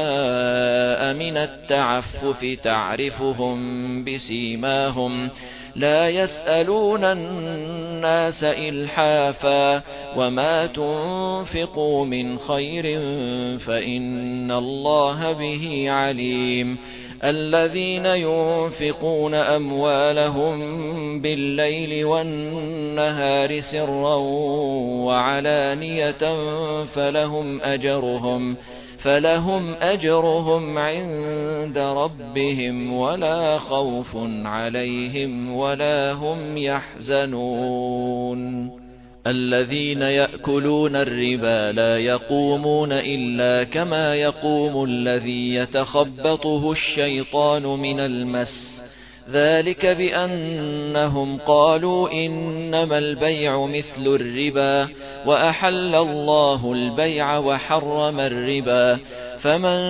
أغنياء من التعفف تعرفهم بسيماهم لا يسألون الناس إلحافا وما تنفقوا من خير فإن الله به عليم الذين ينفقون أموالهم بالليل والنهار سرا وعلانية فلهم أجرهم فلهم أجرهم عند ربهم ولا خوف عليهم ولا هم يحزنون الذين يأكلون الربا لا يقومون إلا كما يقوم الذي يتخبطه الشيطان من المس ذلك بأنهم قالوا إنما البيع مثل الربا وأحل الله البيع وحرم الربا فمن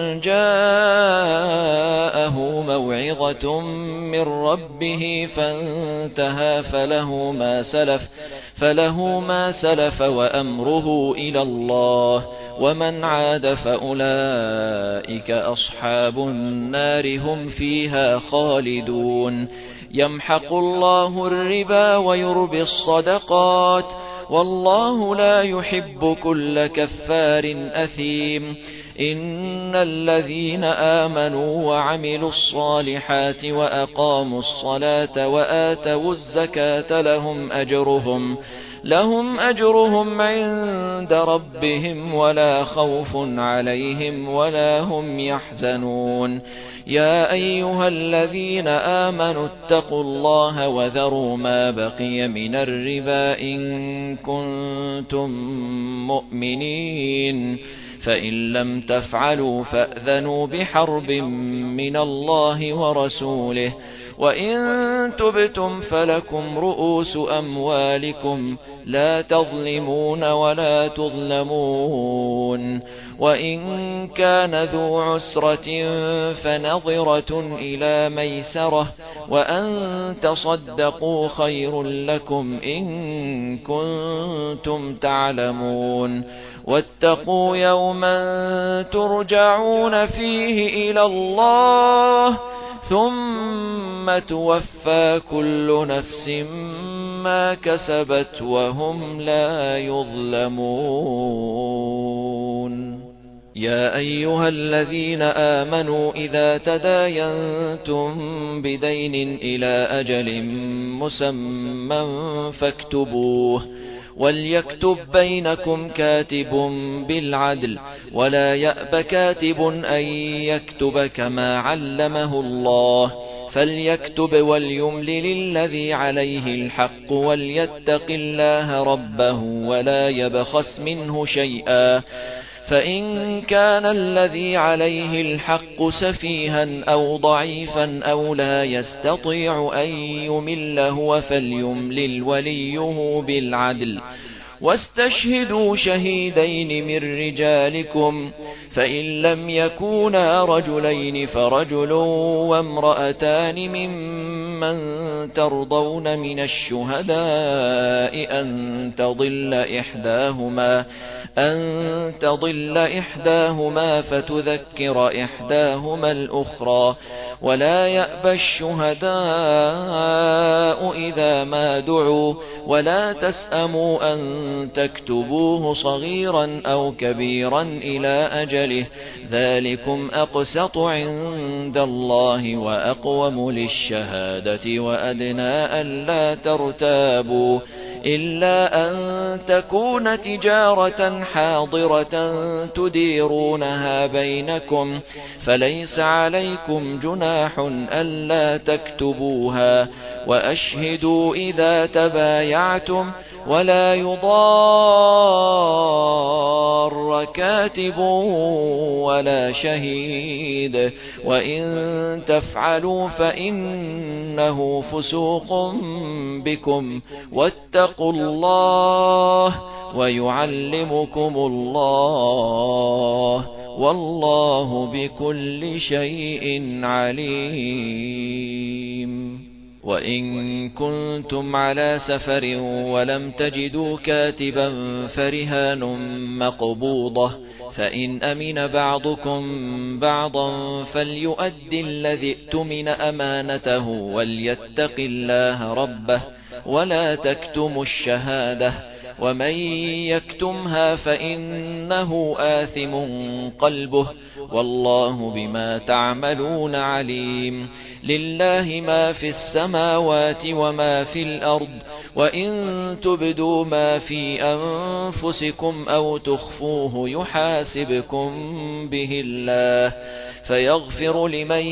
جاءه موعظة من ربه فانتهى فله ما سلف فله ما سلف وأمره إلى الله ومن عاد فأولئك أصحاب النار هم فيها خالدون يمحق الله الربا ويربي الصدقات والله لا يحب كل كفار أثيم إن الذين آمنوا وعملوا الصالحات وأقاموا الصلاة وآتوا الزكاة لهم أجرهم لهم أجرهم عند ربهم ولا خوف عليهم ولا هم يحزنون يا أيها الذين آمنوا اتقوا الله وذروا ما بقي من الربا إن كنتم مؤمنين فإن لم تفعلوا فأذنوا بحرب من الله ورسوله وإن تبتم فلكم رؤوس أموالكم لا تظلمون ولا تظلمون وإن كان ذو عسرة فنظرة إلى ميسرة وأن تصدقوا خير لكم إن كنتم تعلمون واتقوا يوما ترجعون فيه إلى الله ثم توفى كل نفس ما كسبت وهم لا يظلمون يا أيها الذين آمنوا إذا تداينتم بدين إلى أجل مسمى فاكتبوه وليكتب بينكم كاتب بالعدل ولا يأب كاتب أن يكتب كما علمه الله فليكتب وليملل الذي عليه الحق وليتق الله ربه ولا يبخس منه شيئا فإن كان الذي عليه الحق سفيها أو ضعيفا أو لا يستطيع أن يمل هو فليملل وليه بالعدل واستشهدوا شهيدين من رجالكم فإن لم يكونا رجلين فرجل وامرأتان ممن ترضون من الشهداء أن تضل إحداهما أن تضل إحداهما فتذكر إحداهما الأخرى ولا يأبى الشهداء إذا ما دعوا ولا تسأموا أن تكتبوه صغيرا أو كبيرا إلى أجله ذلكم أقسط عند الله وأقوم للشهادة وأدنى ألا ترتابوا إلا أن تكون تجارة حاضرة تديرونها بينكم فليس عليكم جناح ألا تكتبوها وأشهدوا إذا تبايعتم ولا يضار كاتب ولا شهيد وإن تفعلوا فإنه فسوق بكم واتقوا الله ويعلمكم الله والله بكل شيء عليم وإن كنتم على سفر ولم تجدوا كاتبا فرهان مقبوضة، فإن أمن بعضكم بعضا فليؤدي الذي ائتمن أمانته وليتق الله ربه ولا تكتموا الشهادة، ومن يكتمها فإنه آثم قلبه والله بما تعملون عليم. لله ما في السماوات وما في الأرض، وإن تبدوا ما في أنفسكم أو تخفوه يحاسبكم به الله فيغفر لمن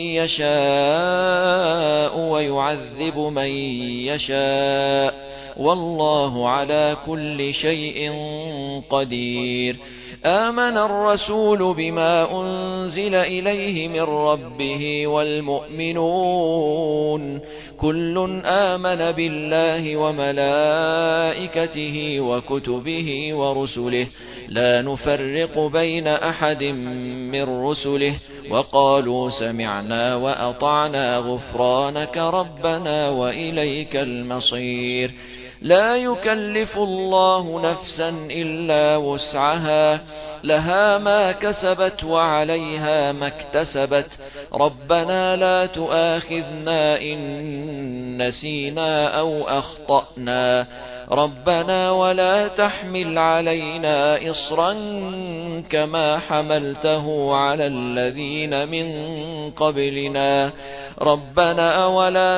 يشاء ويعذب من يشاء، والله على كل شيء قدير. آمن الرسول بما أنزل إليه من ربه والمؤمنون كل آمن بالله وملائكته وكتبه ورسله لا نفرق بين أحد من رسله وقالوا سمعنا وأطعنا غفرانك ربنا وإليك المصير. لا يكلف الله نفسا إلا وسعها، لها ما كسبت وعليها ما اكتسبت، ربنا لا تؤاخذنا إن نسينا أو أخطأنا، ربنا ولا تحمل علينا إصرا كما حملته على الذين من قبلنا، ربنا ولا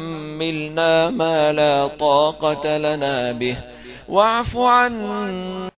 تحملنا ما لا طاقة لنا به واعف عنا